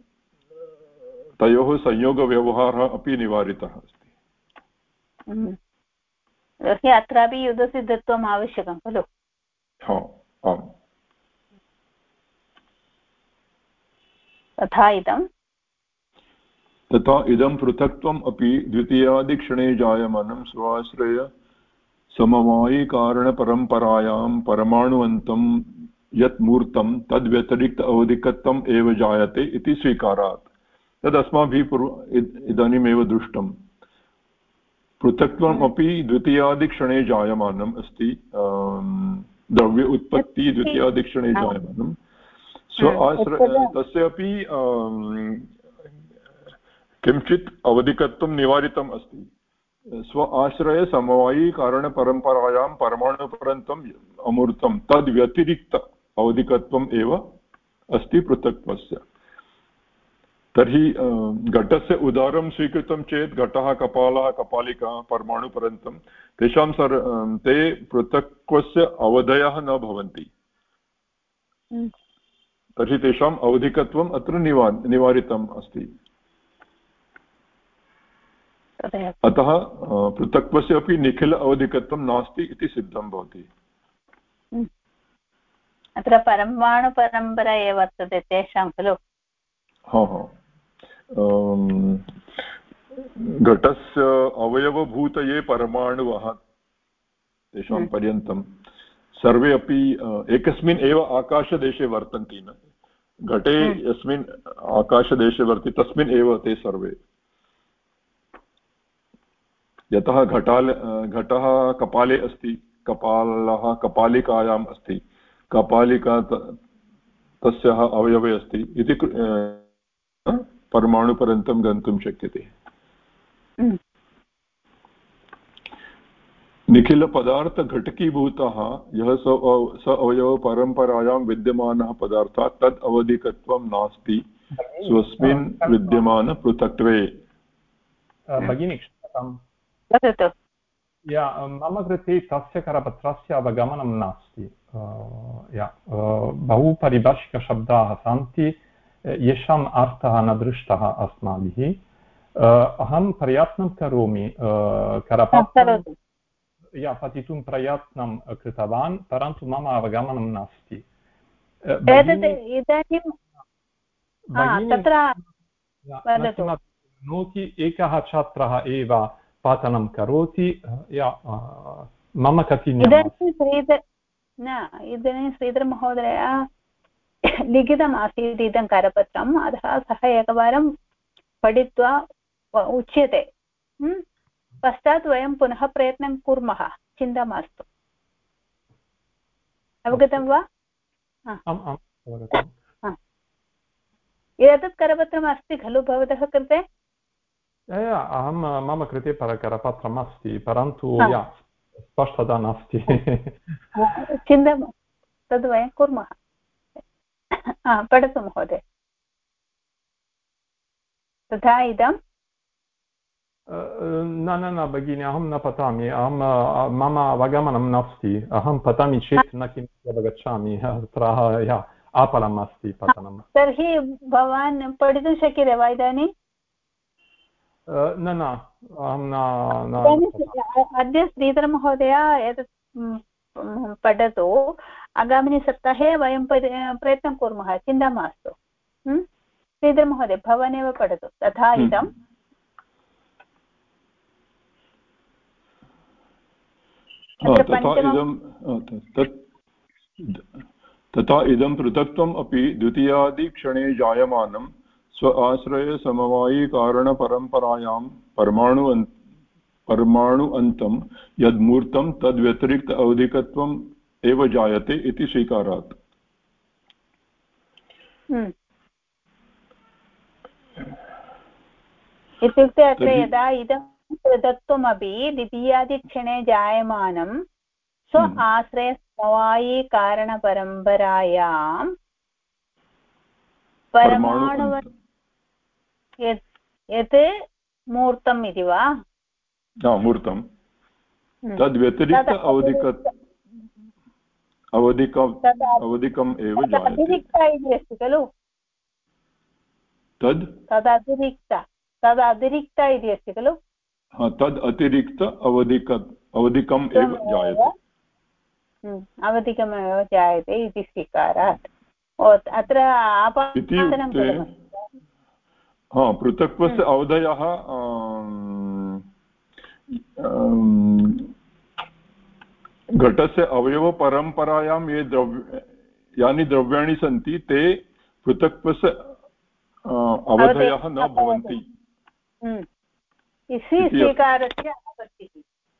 तयोः संयोगव्यवहारः अपि निवारितः अस्ति। तर्हि अत्रापि युधसिद्धत्वम् आवश्यकं खलु? आम्। तथा इदं पृथक्त्वम् अपि द्वितीयादिक्षणे जायमानं स्वाश्रय समवायिकारणपरम्परायां परमाणुवन्तं यत् मूर्तं तद्व्यतिरिक्त अवधिकत्वम् एव जायते इति स्वीकारात्। तदस्माभिः इदानीमेव दृष्टम्। पृथक्त्वम् अपि द्वितीयादिक्षणे जायमानम् अस्ति। द्रव्य उत्पत्ति द्वितीयादिक्षणे जायमानं तस्यापि किञ्चित् अवधिकत्वं निवारितम् अस्ति। स्व आश्रय समवायिकारणपरम्परायां परमाणुपर्यन्तम् अमूर्तं तद्व्यतिरिक्त अवधिकत्वम् एव अस्ति पृथक्त्वस्य। तर्हि घटस्य उदाहरणं स्वीकृतं चेत् घटः कपालः कपालिका परमाणुपर्यन्तं तेषां ते पृथक्त्वस्य अवधयः न भवन्ति। तर्हि तेषाम् अवधिकत्वम् अत्र निवारितम् अस्ति। अतः पृथक्त्वस्य अपि निखिल अवधिकत्वं नास्ति इति सिद्धं भवति। अत्र परमाणुपरम्परा एव वर्तते तेषां खलु? घटस्य अवयवभूतये परमाणवः तेषां पर्यन्तं सर्वे अपि एकस्मिन् एव आकाशदेशे वर्तन्ते न। घटे यस्मिन् आकाशदेशे वर्तते तस्मिन् एव ते सर्वे। यतः घटः कपाले अस्ति, कपालः कपालिकायाम् अस्ति, कपालिका तस्याः अवयवे अस्ति इति परमाणुपर्यन्तं गन्तुं शक्यते। निखिलपदार्थघटकीभूतः यः स अवयवपरम्परायां विद्यमानः पदार्थः तद् अवधिकत्वं नास्ति स्वस्मिन् विद्यमानपृथक्त्वे। भगिनी मम कृते तस्य करपत्रस्य अवगमनं नास्ति। बहु परिभाषिकशब्दाः सन्ति येषाम् अर्थः न दृष्टः अस्माभिः। अहं प्रयत्नं करोमि करपत्रं पठितुं प्रयत्नं कृतवान्, परन्तु मम अवगमनं नास्ति। नोति एकः छात्रः एव पाठनं करोति। मम इदानीं श्रीधरमहोदय लिखितमासीत् इदं करपत्रम्, अतः सः एकवारं पठित्वा उच्यते, पश्चात् वयं पुनः प्रयत्नं कुर्मः, चिन्ता मास्तु। अवगतं वा? एतत् करपत्रम् अस्ति खलु भवतः कृते? अहं मम कृते करपत्रम् अस्ति परन्तु स्पष्टता नास्ति। चिन्ता तद् वयं कुर्मः। पठतु महोदय। तथा इदं न न न भगिनि अहं न पठामि। मम अवगमनं नास्ति। अहं पठामि चेत् न किमपि अवगच्छामि। अत्र आपलम् अस्ति पठनं। तर्हि भवान् पठितुं शक्यते वा इदानीं? न न अहं न। अद्य श्रीधरमहोदय एतत् पठतु। आगामिनि सप्ताहे वयं प्रयत्नं कुर्मः। चिन्ता मास्तु। श्रीधरमहोदय भवानेव पठतु। तथा इदं तथा इदं पृथक्त्वम् अपि द्वितीयादिक्षणे जायमानं स्व आश्रयसमवायिकारणपरम्परायां परमाणु अन्तं यद्मूर्तं तद्व्यतिरिक्त औदिकत्वम् एव जायते इति स्वीकारात्। इत्युक्ते अत्र यदा इदं पृथक्त्वमपि द्वितीयादिक्षणे जायमानं स्व आश्रयसमवायिकारणपरम्परायां परमाणु यत् मूर्तम् इति वा? मूर्तं तद्व्यतिरिक्त अवधिकम् एव जायते। अतिरिक्ता इति अस्ति खलु? तदतिरिक्त इति अस्ति खलु? तद् अतिरिक्त अवधिकम् एव जायते। अवधिकमेव जायते इति स्वीकारात्। अत्र आपादनं पृथक्त्वस्य अवधयः घटस्य अवयवपरम्परायां यानि द्रव्याणि सन्ति ते पृथक्त्वस्य अवधयः न भवन्ति। स्वीकारस्य आपत्तिः।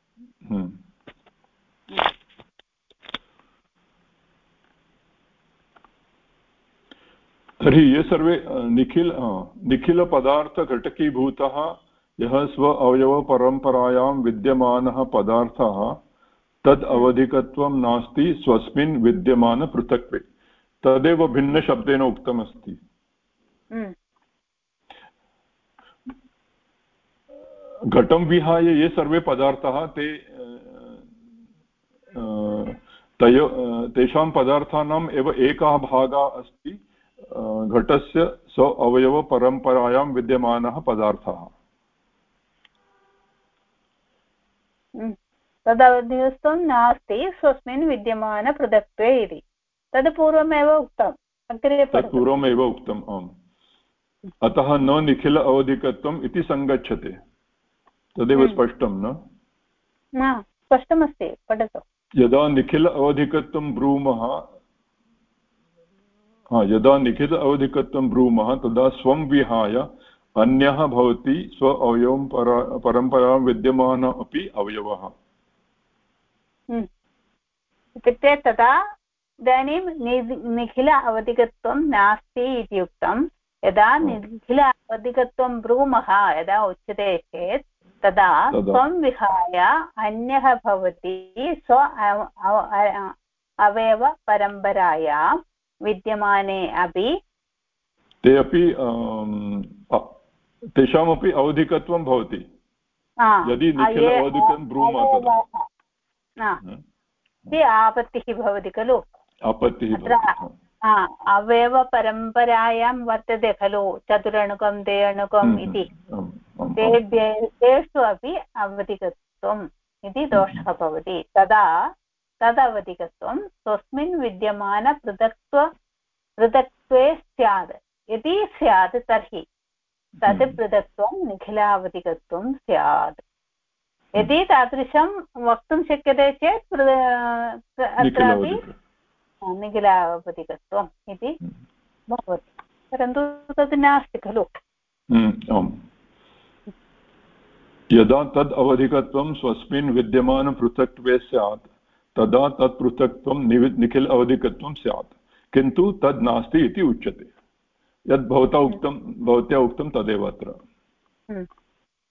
तर्हि ये सर्वे निखिलपदार्थघटकीभूतः यः स्व अवयवपरम्परायां विद्यमानः पदार्थः तद् अवधिकत्वं नास्ति स्वस्मिन् विद्यमानपृथक्त्वे। तदेव भिन्नशब्देन उक्तमस्ति। घटं विहाय ये सर्वे पदार्थाः तेषां पदार्थानाम् एव एकः भागः अस्ति घटस्य स्व अवयवपरम्परायां विद्यमानः पदार्थः। तदवधिकत्वं नास्ति स्वस्मिन् विद्यमानपृथक्त्वे इति। तद् पूर्वमेव उक्तम्। पूर्वमेव उक्तम्। आम्। अतः न निखिल अवधिकत्वम् इति सङ्गच्छते। तदेव स्पष्टं न? स्पष्टमस्ति। पठतु। यदा निखिल अवधिकत्वं ब्रूमः तदा स्वं विहाय अन्यः भवति स्व अवयवं परम्परां विद्यमान अपि अवयवः। इत्युक्ते तदा इदानीं निखिल अवधिकत्वं नास्ति इति उक्तं। यदा निखिल अवधिकत्वं ब्रूमः यदा उच्यते चेत् तदा स्वं विहाय अन्यः भवति स्व अवयवपरम्परायां विद्यमाने अपि ते अपि तेषामपि अवधिकत्वं भवति। यदि निखिल अवधिकं ब्रूमः आपत्तिः भवति खलु? अवयवपरम्परायां वर्तते खलु चतुरणुकं द्वयणुकम् इति। तेषु अपि अवधिकत्वम् इति दोषः भवति। तदा तदवधिकत्वं स्वस्मिन् विद्यमानपृथक्त्वे स्यात्। यदि स्यात् तर्हि तद् पृथक्त्वं निखिलावधिकत्वं स्यात्। यदि तादृशं वक्तुं शक्यते चेत् अत्रापि निखिलावधिकत्वम् इति भवति। परन्तु तद् नास्ति खलु? यदा तद् अवधिकत्वं स्वस्मिन् विद्यमानपृथक्त्वे स्यात् तदा तत् पृथक्त्वं निखिल अवधिकत्वं स्यात्। किन्तु तद् नास्ति इति उच्यते। यद् भवत्या उक्तं तदेव अत्र।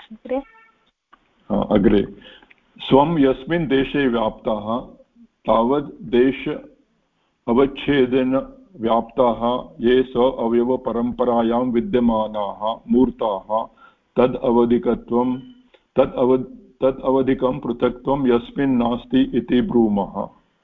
अग्रे स्वं यस्मिन् देशे व्याप्ताः तावद् देश अवच्छेदेन व्याप्ताः ये स्व अवयवपरम्परायां विद्यमानाः मूर्ताः तद् अवधिकं पृथक्त्वं यस्मिन् नास्ति इति ब्रूमः।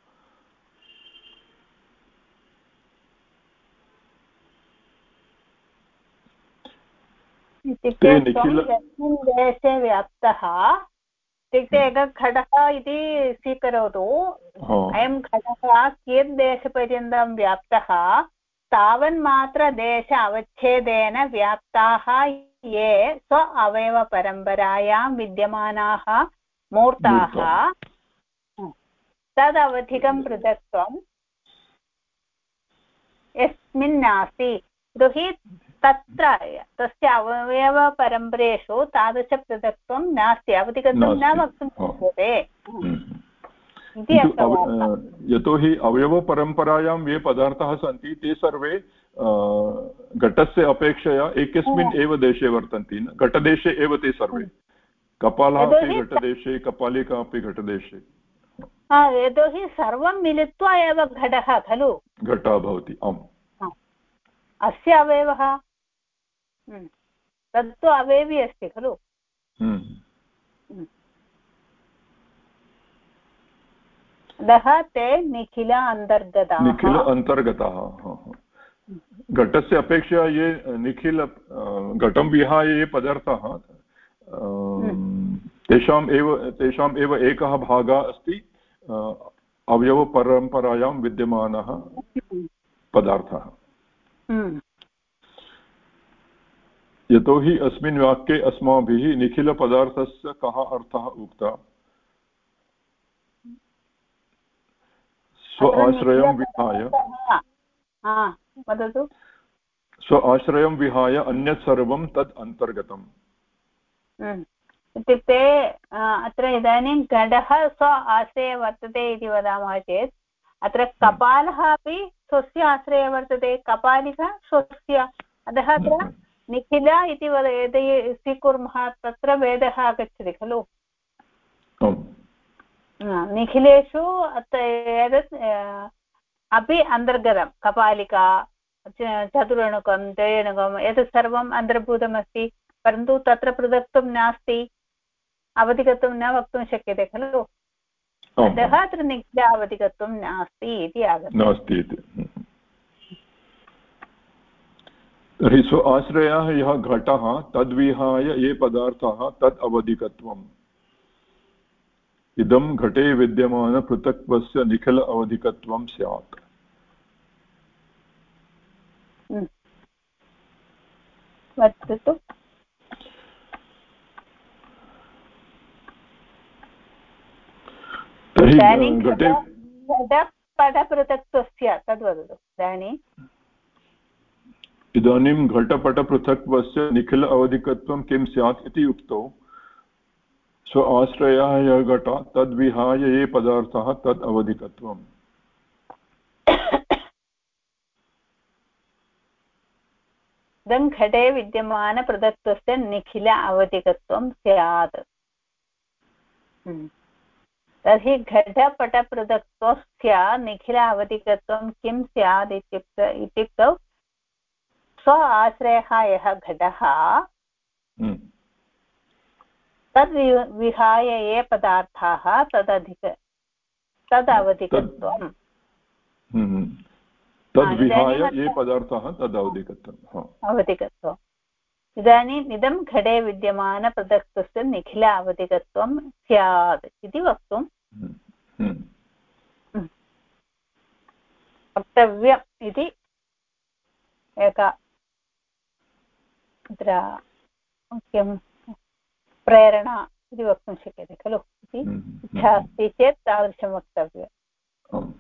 इत्युक्ते यस्मिन् देशे व्याप्तः इत्युक्ते एकः घटः इति स्वीकरोतु। अयं घटः कियत् देशपर्यन्तं व्याप्तः तावन्मात्र देश अवच्छेदेन व्याप्ताः ये स्व अवयवपरम्परायां विद्यमानाः मूर्ताः तदवधिकं पृथक्त्वं यस्मिन् नास्ति। यतोहि तत्र तस्य अवयवपरम्परेषु तादृशपृथक्त्वं नास्ति, अवधिकत्वं न वक्तुं शक्यते इति अर्थः। यतोहि अवयवपरम्परायां ये पदार्थाः सन्ति ते सर्वे घटस्य अपेक्षया एकस्मिन् एव देशे वर्तन्ते, घटदेशे एव ते सर्वे। कपालः अपि घटदेशे, कपालिका अपि घटदेशे। यतोहि सर्वं मिलित्वा एव घटः खलु, घटः भवति। आम्, अस्य अवयवः तत्तु अवयवी अस्ति खलु। अतः ते निखिल अन्तर्गताः। निखिल अन्तर्गताः। घटस्य अपेक्षया ये निखिल घटं विहाय ये पदार्थाः तेषाम् एव एकः भागः अस्ति अवयवपरम्परायां विद्यमानः पदार्थः। यतोहि अस्मिन् वाक्ये अस्माभिः निखिलपदार्थस्य कः अर्थः उक्तः? स्व आश्रयं विहाय, वदतु। स्व आश्रयं विहाय अन्यत् सर्वं तद् अन्तर्गतम्। इत्युक्ते अत्र इदानीं घटः स्व आश्रये वर्तते इति वदामः चेत् अत्र कपालः अपि स्वस्य आश्रये वर्तते, कपालिका स्वस्य। अतः अत्र निखिल इति यदि स्वीकुर्मः तत्र भेदः आगच्छति खलु। निखिलेषु एतत् अपि अन्तर्गतं, कपालिका चतुरणुकं त्रयणुकम् एतत् सर्वम् अन्तर्भूतमस्ति, परन्तु तत्र पृथक्त्वं नास्ति, अवधिकत्वं न वक्तुं शक्यते खलु। अतः अत्र निखिल अवधिकत्वं नास्ति इति आगतम्। तर्हि स्व आश्रयः यः घटः तद्विहाय ये पदार्थाः तद् अवधिकत्वम्। इदं घटे विद्यमानपृथक्त्वस्य निखिल अवधिकत्वं स्यात्। वदतु। तर्हि घटपटपृथक्त्वस्य तद्वदतु इदानीम्। इदानीं घटपटपृथक्त्वस्य निखिल अवधिकत्वं किं स्यात् इति उक्तौ। स्व आश्रयः यः घटः तद्विहाय ये पदार्थाः तद् अवधिकत्वम्। इदं घटे विद्यमानपृथक्त्वस्य निखिल अवधिकत्वं स्यात्। तर्हि घटपटपृथक्त्वस्य निखिल अवधिकत्वं किं स्यात् इत्युक्तौ स्व आश्रयः यः घटः तद् विहाय ये पदार्थाः तदवधिकत्वं। तद्विहाय ये पदार्थाः तदवधिकत्वम्। अवधिकत्वम्। इदानीम् इदं घटे विद्यमानपृथक्त्वस्य निखिल अवधिकत्वं स्यात् इति वक्तुं वक्तव्यम् इति एका अत्र किं प्रेरणा इति वक्तुं शक्यते खलु। इति इच्छा अस्ति चेत् तादृशं वक्तव्यम्।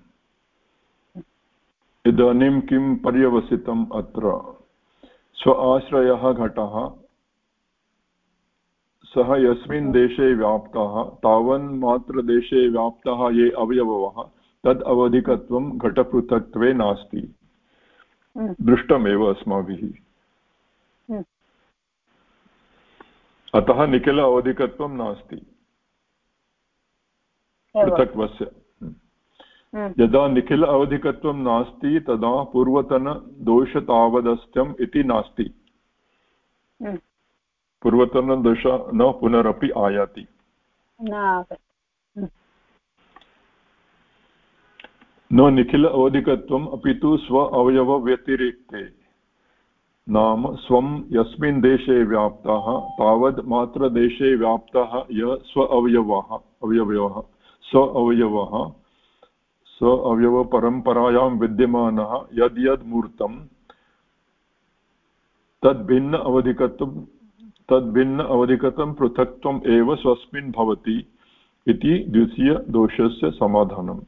इदानीं किं पर्यवसितम् अत्र? स्व आश्रयः घटः सः यस्मिन् देशे व्याप्तः तावन्मात्रदेशे व्याप्ताः ये अवयवः तद् अवधिकत्वं घटपृथक्त्वे नास्ति। दृष्टमेव अस्माभिः। अतः निखिल अवधिकत्वं नास्ति पृथक्त्वस्य। यदा निखिल अवधिकत्वं नास्ति तदा पूर्वतनदोषतावदस्त्यम् इति नास्ति। पूर्वतनदोष न पुनरपि आयाति। न निखिल अवधिकत्वम् अपि तु स्व अवयवव्यतिरिक्ते, नाम स्वं यस्मिन् देशे व्याप्तः तावद् मात्रदेशे व्याप्तः यः स्व अवयवपरम्परायां विद्यमानः यद्यद् मूर्तं तद्भिन्न अवधिकत्वं पृथक्त्वम् एव स्वस्मिन् भवति इति द्वितीयदोषस्य समाधानम्।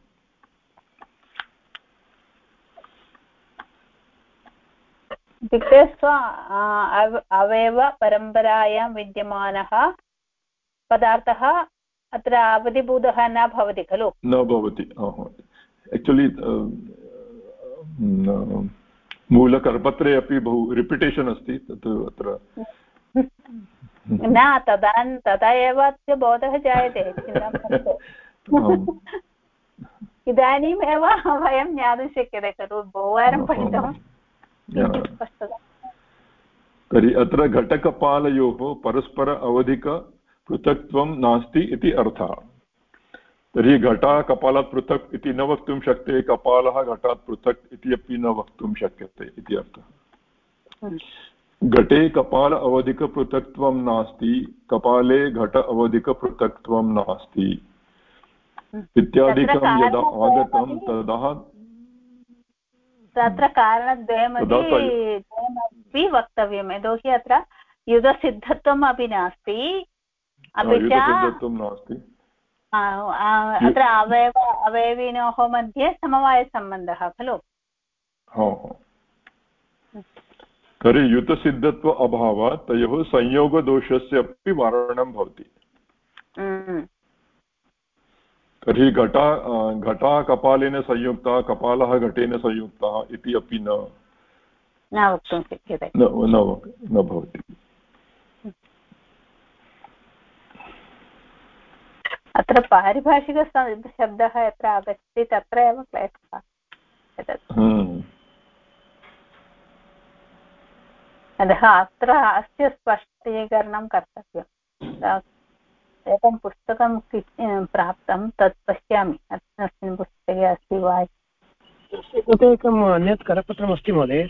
इत्युक्ते स्व अवयवपरम्परायां विद्यमानः पदार्थः अत्र अवधिभूतः न भवति खलु? न भवति। एक्चुलि मूलकरपत्रे अपि बहु रिपिटेशन् अस्ति तत् अत्र न तदा एव अस्य बोधः जायते। इदानीमेव वयं ज्ञातुं शक्यते खलु, बहुवारं पठितं। तर्हि अत्र घटकपालयोः परस्पर अवधिकपृथक्त्वं नास्ति इति अर्थः। तर्हि घटः कपालात् पृथक् इति न वक्तुं शक्यते, कपालः घटात् पृथक् इति अपि न वक्तुं शक्यते इति अर्थः। घटे कपाल अवधिकपृथक्त्वं नास्ति, कपाले घट अवधिकपृथक्त्वं नास्ति इत्यादिकं यदा आगतं तदा तत्र कारणद्वयमपि वक्तव्यम्। यतोहि अत्र युधसिद्धत्वम् अपि नास्ति, अपि च अत्र अवयविनोः मध्ये समवायसम्बन्धः खलु। तर्हि युतसिद्धत्व अभावात् तयोः संयोगदोषस्य अपि वारणं भवति। तर्हि घटः कपालेन संयुक्तः, कपालः घटेन संयुक्तः इति अपि न वक्तुं शक्यते, न भवति। अत्र पारिभाषिकशब्दः यत्र आगच्छति तत्र एव क्लेशः। अतः अत्र अस्य स्पष्टीकरणं कर्तव्यम्। एकं पुस्तकं प्राप्तं, तत् पश्यामि अस्मिन् पुस्तके अस्ति वा। एकम् अन्यत् करपत्रमस्ति महोदय,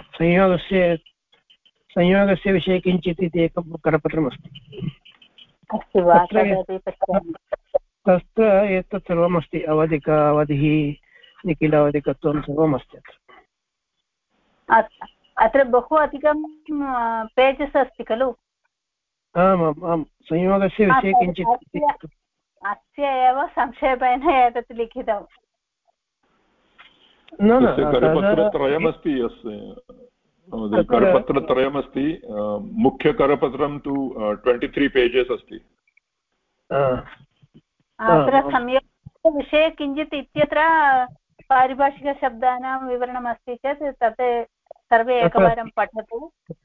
संयोगस्य विषये किञ्चित् इति एकं करपत्रमस्ति। अस्ति वा? तत्र एतत् सर्वमस्ति, अवधिः निखिल अवधिकत्वं सर्वमस्ति अत्र बहु अधिकं पेजस् अस्ति खलु। आम्, संयोगस्य विषये किञ्चित् अस्य एव संक्षेपेण एतत् लिखितं। करपत्रत्रयमस्ति, करपत्रत्रयमस्ति। मुख्यकरपत्रं तु 23 पेजेस् अस्ति। अत्र संयोगविषये किञ्चित् इत्यत्र पारिभाषिकशब्दानां विवरणम् अस्ति चेत् तत् सर्वे एकवारं पठतु।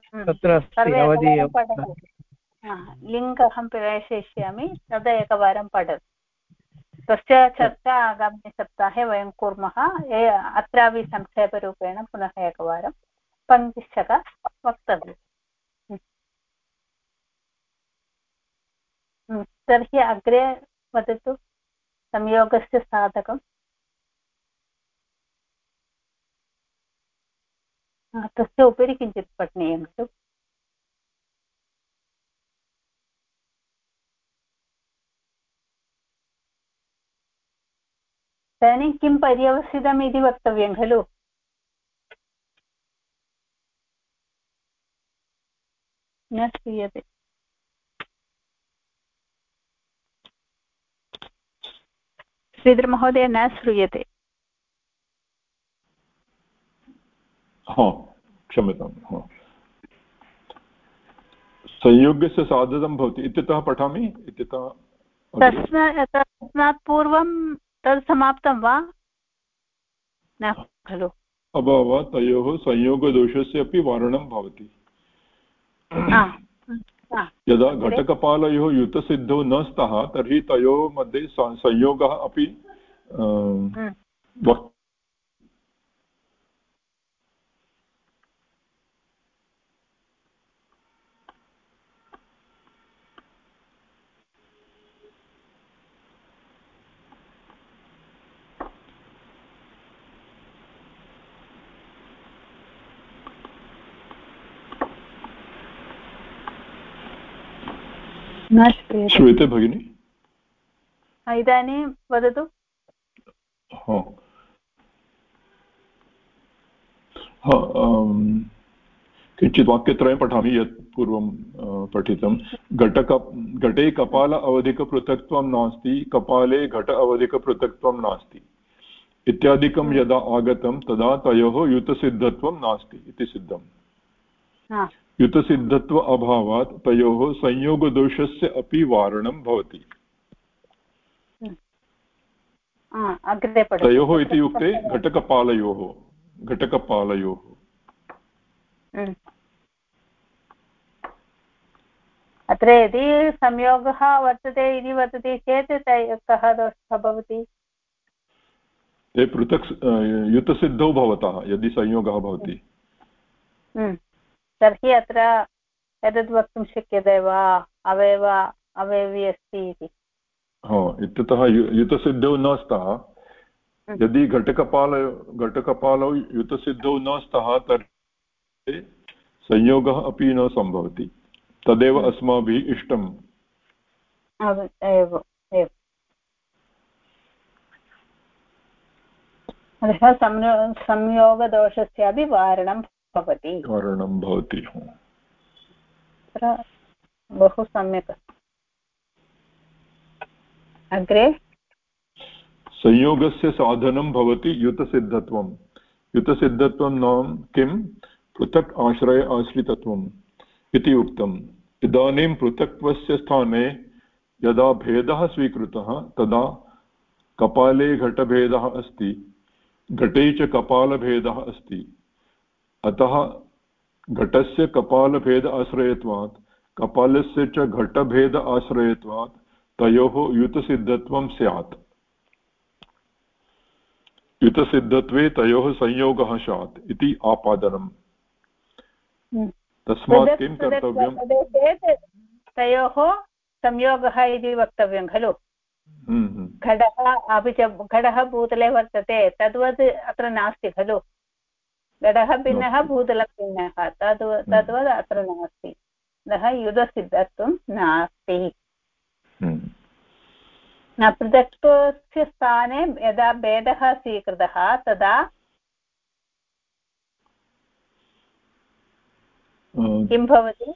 लिङ्क् अहं प्रेषयिष्यामि, तद् एकवारं पठतु। तस्य चर्चा आगामिसप्ताहे वयं कुर्मः। अत्रापि संक्षेपरूपेण पुनः एकवारं पङ्क्तिश्च वक्तव्यम्। तर्हि अग्रे वदतु संयोगस्य साधकम्। तस्य उपरि किञ्चित् पठनीयं खलु। इदानीं किं पर्यवसितम् इति वक्तव्यं खलु। न श्रूयते। श्रीधर महोदय, न श्रूयते। क्षम्यतां। संयोगस्य साधनं भवति इत्यतः पठामि। तस्मात् पूर्वं तत् समाप्तं वा न खलु? अभावात् तयोः संयोगदोषस्य अपि वारणं भवति। यदा घटकपालयोः युतसिद्धौ न स्तः तर्हि तयोः मध्ये संयोगः अपि श्रूयते भगिनि? इदानीं वदतु। किञ्चित् वाक्यत्रयं पठामि यत् पूर्वं पठितं। घटे कपाल अवधिकपृथक्त्वं नास्ति, कपाले घट अवधिकपृथक्त्वं नास्ति इत्यादिकं यदा आगतं तदा तयोः युतसिद्धत्वं नास्ति इति सिद्धम्। युतसिद्धत्व अभावात् तयोः संयोगदोषस्य अपि वारणं भवति। तयोः इति युक्ते घटकपालयोः अत्र यदि संयोगः वर्तते इति वदति चेत् कः दोषः भवति? ते पृथक् युतसिद्धौ भवतः यदि संयोगः भवति तर्हि अत्र एतद् वक्तुं शक्यते वा अवयवी अस्ति इति? इत्यतः युतसिद्धौ न स्तः। यदि घटकपालौ युतसिद्धौ न स्तः तर्हि संयोगः अपि न सम्भवति। तदेव अस्माभिः इष्टम्। अतः संयोगदोषस्यापि वारणं भवति। बहु सम्यक्। अग्रे संयोगस्य साधनं भवति युतसिद्धत्वं। युतसिद्धत्वं नाम किं? पृथक् आश्रय आश्रितत्वम् इति उक्तम्। इदानीं पृथक्त्वस्य स्थाने यदा भेदः स्वीकृतः तदा कपाले घटभेदः अस्ति, घटे च कपालभेदः अस्ति। अतः घटस्य कपालभेद आश्रयत्वात् कपालस्य च घटभेद आश्रयत्वात् तयोः युतसिद्धत्वं स्यात्। युतसिद्धत्वे तयोः संयोगः स्यात् इति आपादनम्। तस्मात् किं कर्तव्यं? तयोः संयोगः इति वक्तव्यं खलु। घटः अपि च घटः भूतले वर्तते तद्वत् अत्र नास्ति खलु। घटः भिन्नः भूतलं भिन्नः तद्वत् अत्र नास्ति। अतः युतसिद्धत्वं नास्ति। पृथक्त्वस्य स्थाने यदा भेदः स्वीकृतः तदा किं भवति?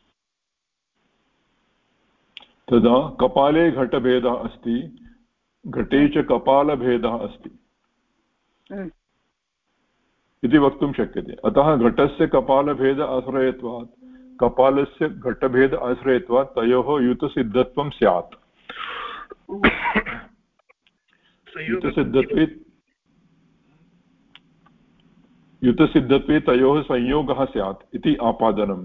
तदा कपाले घटभेदः अस्ति, घटे च कपालभेदः अस्ति इति वक्तुं शक्यते। अतः घटस्य कपालभेद आश्रयत्वात् कपालस्य घटभेद आश्रयत्वात् तयोः युतसिद्धत्वं स्यात्। युतसिद्धत्वे तयोः संयोगः स्यात् इति आपादनम्।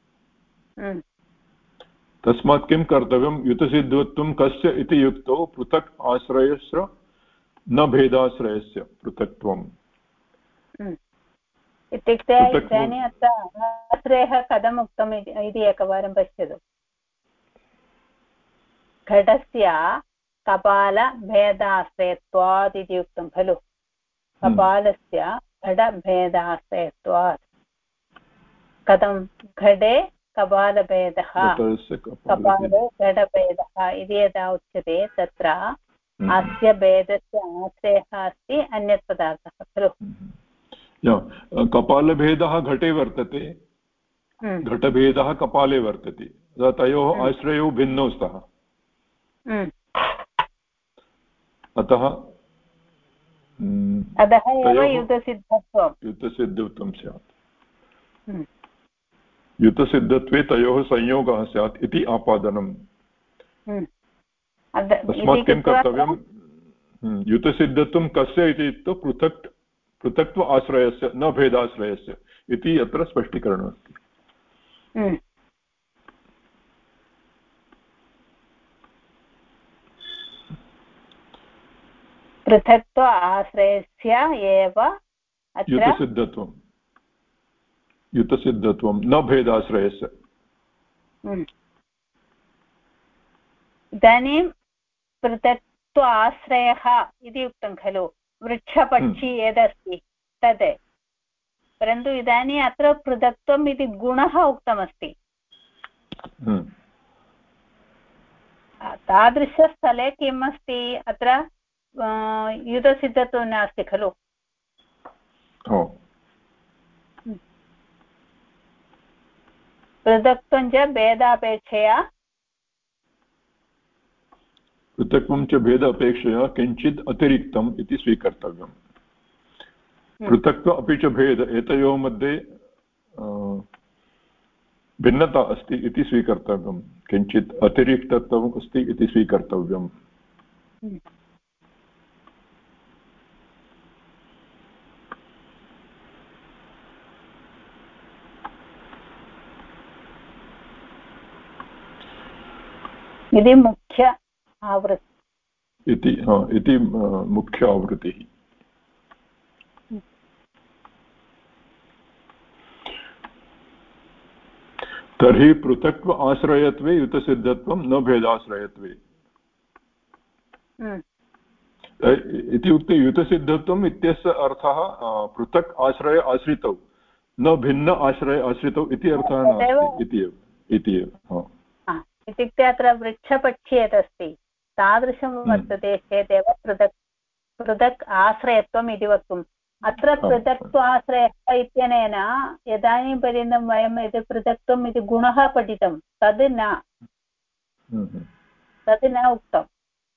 तस्मात् किं कर्तव्यं? युतसिद्धत्वं कस्य इति युक्तौ पृथक् आश्रयस्य न भेदाश्रयस्य पृथक्त्वम्। इत्युक्ते इदानीम् अत्र आश्रयः कथम् उक्तम् इति एकवारं पश्यतु। घटस्य कपालभेदाश्रयत्वात् इति उक्तं खलु। कपालस्य घटभेदाश्रयत्वात् कथं? घटे कपालभेदः, कपाले घटभेदः इति यदा उच्यते तत्र अस्य भेदस्य आश्रयः अस्ति अन्यत् पदार्थः खलु। कपालभेदः घटे वर्तते, घटभेदः कपाले वर्तते, तयोः आश्रयौ भिन्नौ स्तः। अतः एव युतसिद्धत्वं स्यात्। युतसिद्धत्वे तयोः संयोगः स्यात् इति आपादनम्। तस्मात् किं कर्तव्यं? युतसिद्धत्वं कस्य इति पृथक्त्व आश्रयस्य न भेदाश्रयस्य इति अत्र स्पष्टीकरणमस्ति। पृथक्त्व आश्रयस्य एव अत्र युतसिद्धत्वं न भेदाश्रयस्य। इदानीं पृथक्त्व आश्रयः इति उक्तं खलु, वृक्षपक्षी यदस्ति तद्, परन्तु इदानीम् अत्र पृथक्त्वम् इति गुणः उक्तमस्ति। तादृशस्थले किम् अस्ति, अत्र युतसिद्धत्वं नास्ति खलु। पृथक्त्वं च भेदापेक्षया पृथक्त्वं च भेद अपेक्षया किञ्चित् अतिरिक्तम् इति स्वीकर्तव्यम्। पृथक्त्व अपि च भेद एतयोः मध्ये भिन्नता अस्ति इति स्वीकर्तव्यं, किञ्चित् अतिरिक्तत्वम् अस्ति इति स्वीकर्तव्यम्। इति मुख्य आवृत्तिः। इति मुख्य आवृत्तिः। तर्हि पृथक्त्व आश्रयत्वे युतसिद्धत्वं न भेदाश्रयत्वे इत्युक्ते युतसिद्धत्वम् इत्यस्य अर्थः पृथक् आश्रय आश्रितौ न भिन्न आश्रय आश्रितौ इति अर्थः नास्ति इति एव। इत्युक्ते अत्र वृक्षपक्षी यदस्ति तादृशं वर्तते चेदेव पृथक् आश्रयत्वम् इति वक्तुम्। अत्र पृथक्त्व आश्रयः इत्यनेन इदानीं पर्यन्तं वयं यद् पृथक्त्वम् इति गुणः पठितं तद् न उक्तम्।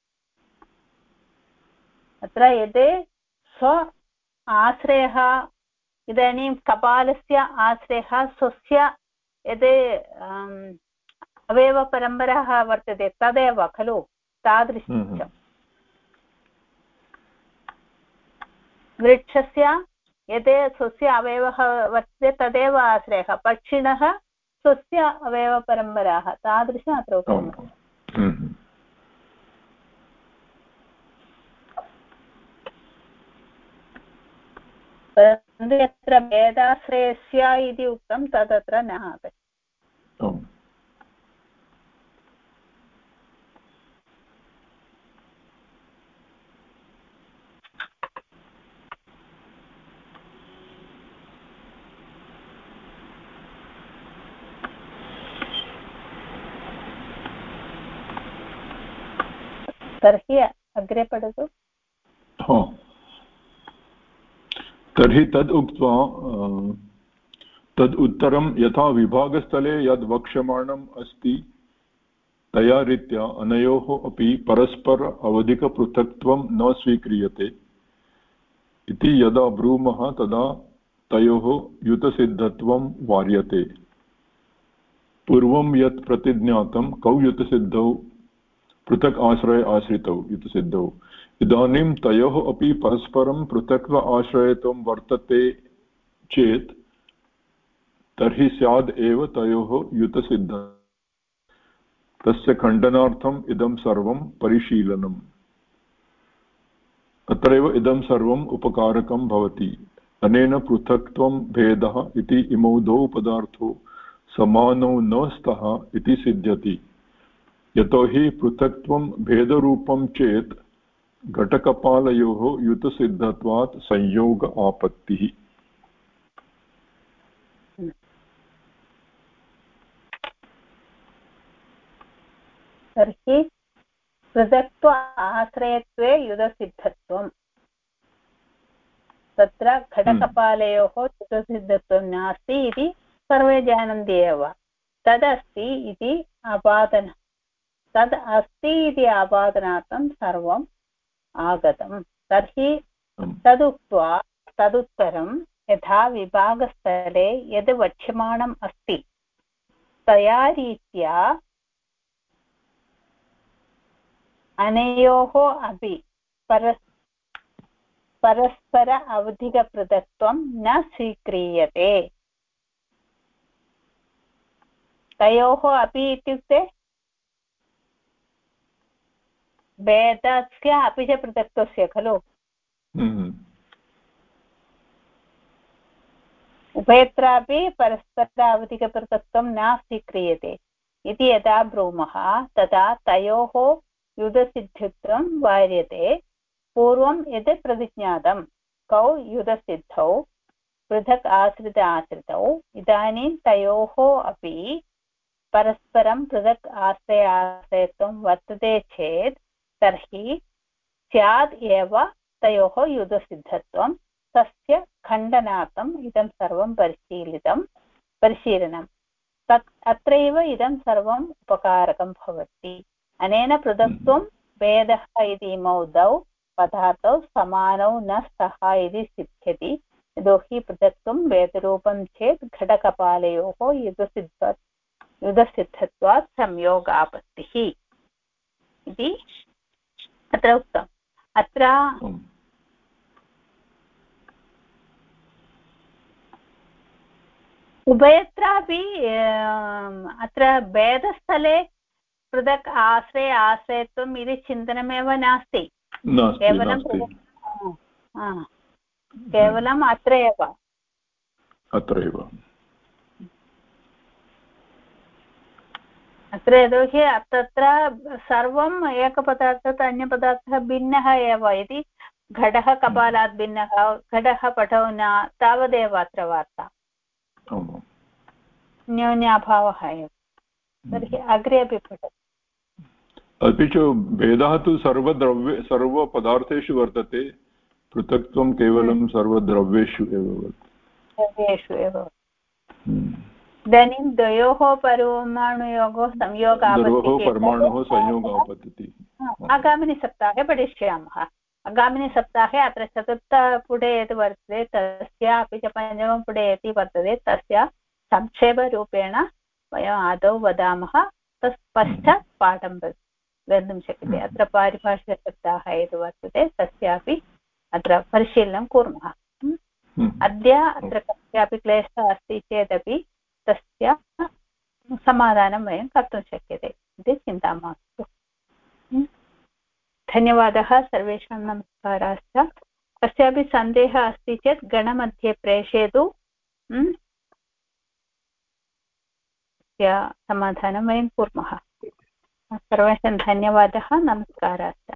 अत्र यद् स्व आश्रयः, इदानीं कपालस्य आश्रयः स्वस्य यद् अवयवपरम्परा वर्तते तदेव खलु, तादृशं वृक्षस्य यद् स्वस्य अवयवः वर्तते तदेव आश्रयः, पक्षिणः स्वस्य अवयवपरम्पराः, तादृशम् अत्र उक्तम्। परन्तु यत्र भेदाश्रयस्य इति उक्तं तदत्र न आगच्छति। तर्हि अग्रे पठतु। तर्हि तद् उक्त्वा तद् उत्तरं यथा विभागस्थले यद् वक्ष्यमाणम् अस्ति तया रीत्या अनयोः अपि परस्पर अवधिकपृथक्त्वं न स्वीक्रियते इति यदा ब्रूमः तदा तयोः युतसिद्धत्वं वार्यते। पूर्वं यत् प्रतिज्ञातं कौ युतसिद्धौ पृथक् आश्रय आश्रितौ युतसिद्धौ, इदानीं तयोः अपि परस्परं पृथक्त्व आश्रयत्वं वर्तते चेत् तर्हि स्याद् एव तयोः युतसिद्ध। तस्य खण्डनार्थम् इदं सर्वं परिशीलनम्। अत्रैव इदं सर्वम् उपकारकं भवति। अनेन पृथक्त्वं भेदः इति इमौ द्वौ पदार्थौ समानौ न स्तः इति सिद्ध्यति। यतोहि पृथक्त्वं भेदरूपं चेत् घटकपालयोः युतसिद्धत्वात् संयोग आपत्तिः। तर्हि पृथक्त्व आश्रयत्वे युतसिद्धत्वं, तत्र घटकपालयोः युतसिद्धत्वं नास्ति इति सर्वे जानन्ति एव। तदस्ति इति आपादनं, तद् अस्ति इति आपादनार्थं सर्वम् आगतं। तर्हि तदुक्त्वा तदुत्तरं यथा विभागस्थले यद् वक्ष्यमाणम् अस्ति तया रीत्या अनयोः अपि परस्पर अवधिकपृथक्त्वं न स्वीक्रियते। तयोः अपि इत्युक्ते भेदस्य अपि च पृथक्त्वस्य खलु उभयत्रापि परस्परावधिकपृथक्त्वं न स्वीक्रियते इति यदा ब्रूमः तदा तयोः युधसिद्धित्वं वार्यते पूर्वं यद् प्रतिज्ञातं कौ युधसिद्धौ पृथक् आश्रित आश्रितौ इदानीं तयोः अपि परस्परं पृथक् आश्रयत्वं वर्तते चेत् तर्हि स्यात् एव तयोः युधसिद्धत्वं तस्य खण्डनार्थम् इदं सर्वं परिशीलनं तत् अत्रैव इदं सर्वम् उपकारकं भवति अनेन पृथक्त्वं भेदः इति इमौ द्वौ पदार्थौ समानौ न स्तः इति सिद्ध्यति यतोहि पृथक्त्वं भेदरूपं चेत् घटकपालयोः युधसिद्धत्वात् संयोगापत्तिः इति अत्र उक्तम् अत्र उभयत्रापि अत्र भेदस्थले पृथक् आश्रयत्वम् इति चिन्तनमेव नास्ति केवलम् अत्र एव अत्र यतोहि तत्र सर्वम् एकपदार्थात् अन्यपदार्थः भिन्नः एव इति घटः कपालात् भिन्नः घटः पटौ न तावदेव अत्र वार्ता न्यून्याभावः एव तर्हि अग्रे अपि पठतु अपि च भेदः तु सर्वपदार्थेषु वर्तते पृथक्त्वं केवलं सर्वद्रव्येषु एव इदानीं द्वयोः परमाणुयोः संयोगापत्तिः आगामिनि सप्ताहे पठिष्यामः आगामिनि सप्ताहे अत्र चतुर्थपुटे यत् वर्तते तस्य अपि च पञ्चमपुटे यत् वर्तते तस्य संक्षेपरूपेण वयम् आदौ वदामः तत् पश्चात् पाठं गन्तुं शक्यते अत्र पारिभाषिकशब्दाः यत् वर्तते तस्यापि अत्र परिशीलनं कुर्मः अद्य अत्र कस्यापि क्लेशः अस्ति चेदपि तस्य समाधानं वयं कर्तुं शक्यते इति चिन्ता मास्तु धन्यवादः सर्वेषां नमस्काराश्च कस्यापि सन्देहः अस्ति चेत् गणमध्ये प्रेषयतु समाधानं वयं कुर्मः सर्वेषां धन्यवादः नमस्काराश्च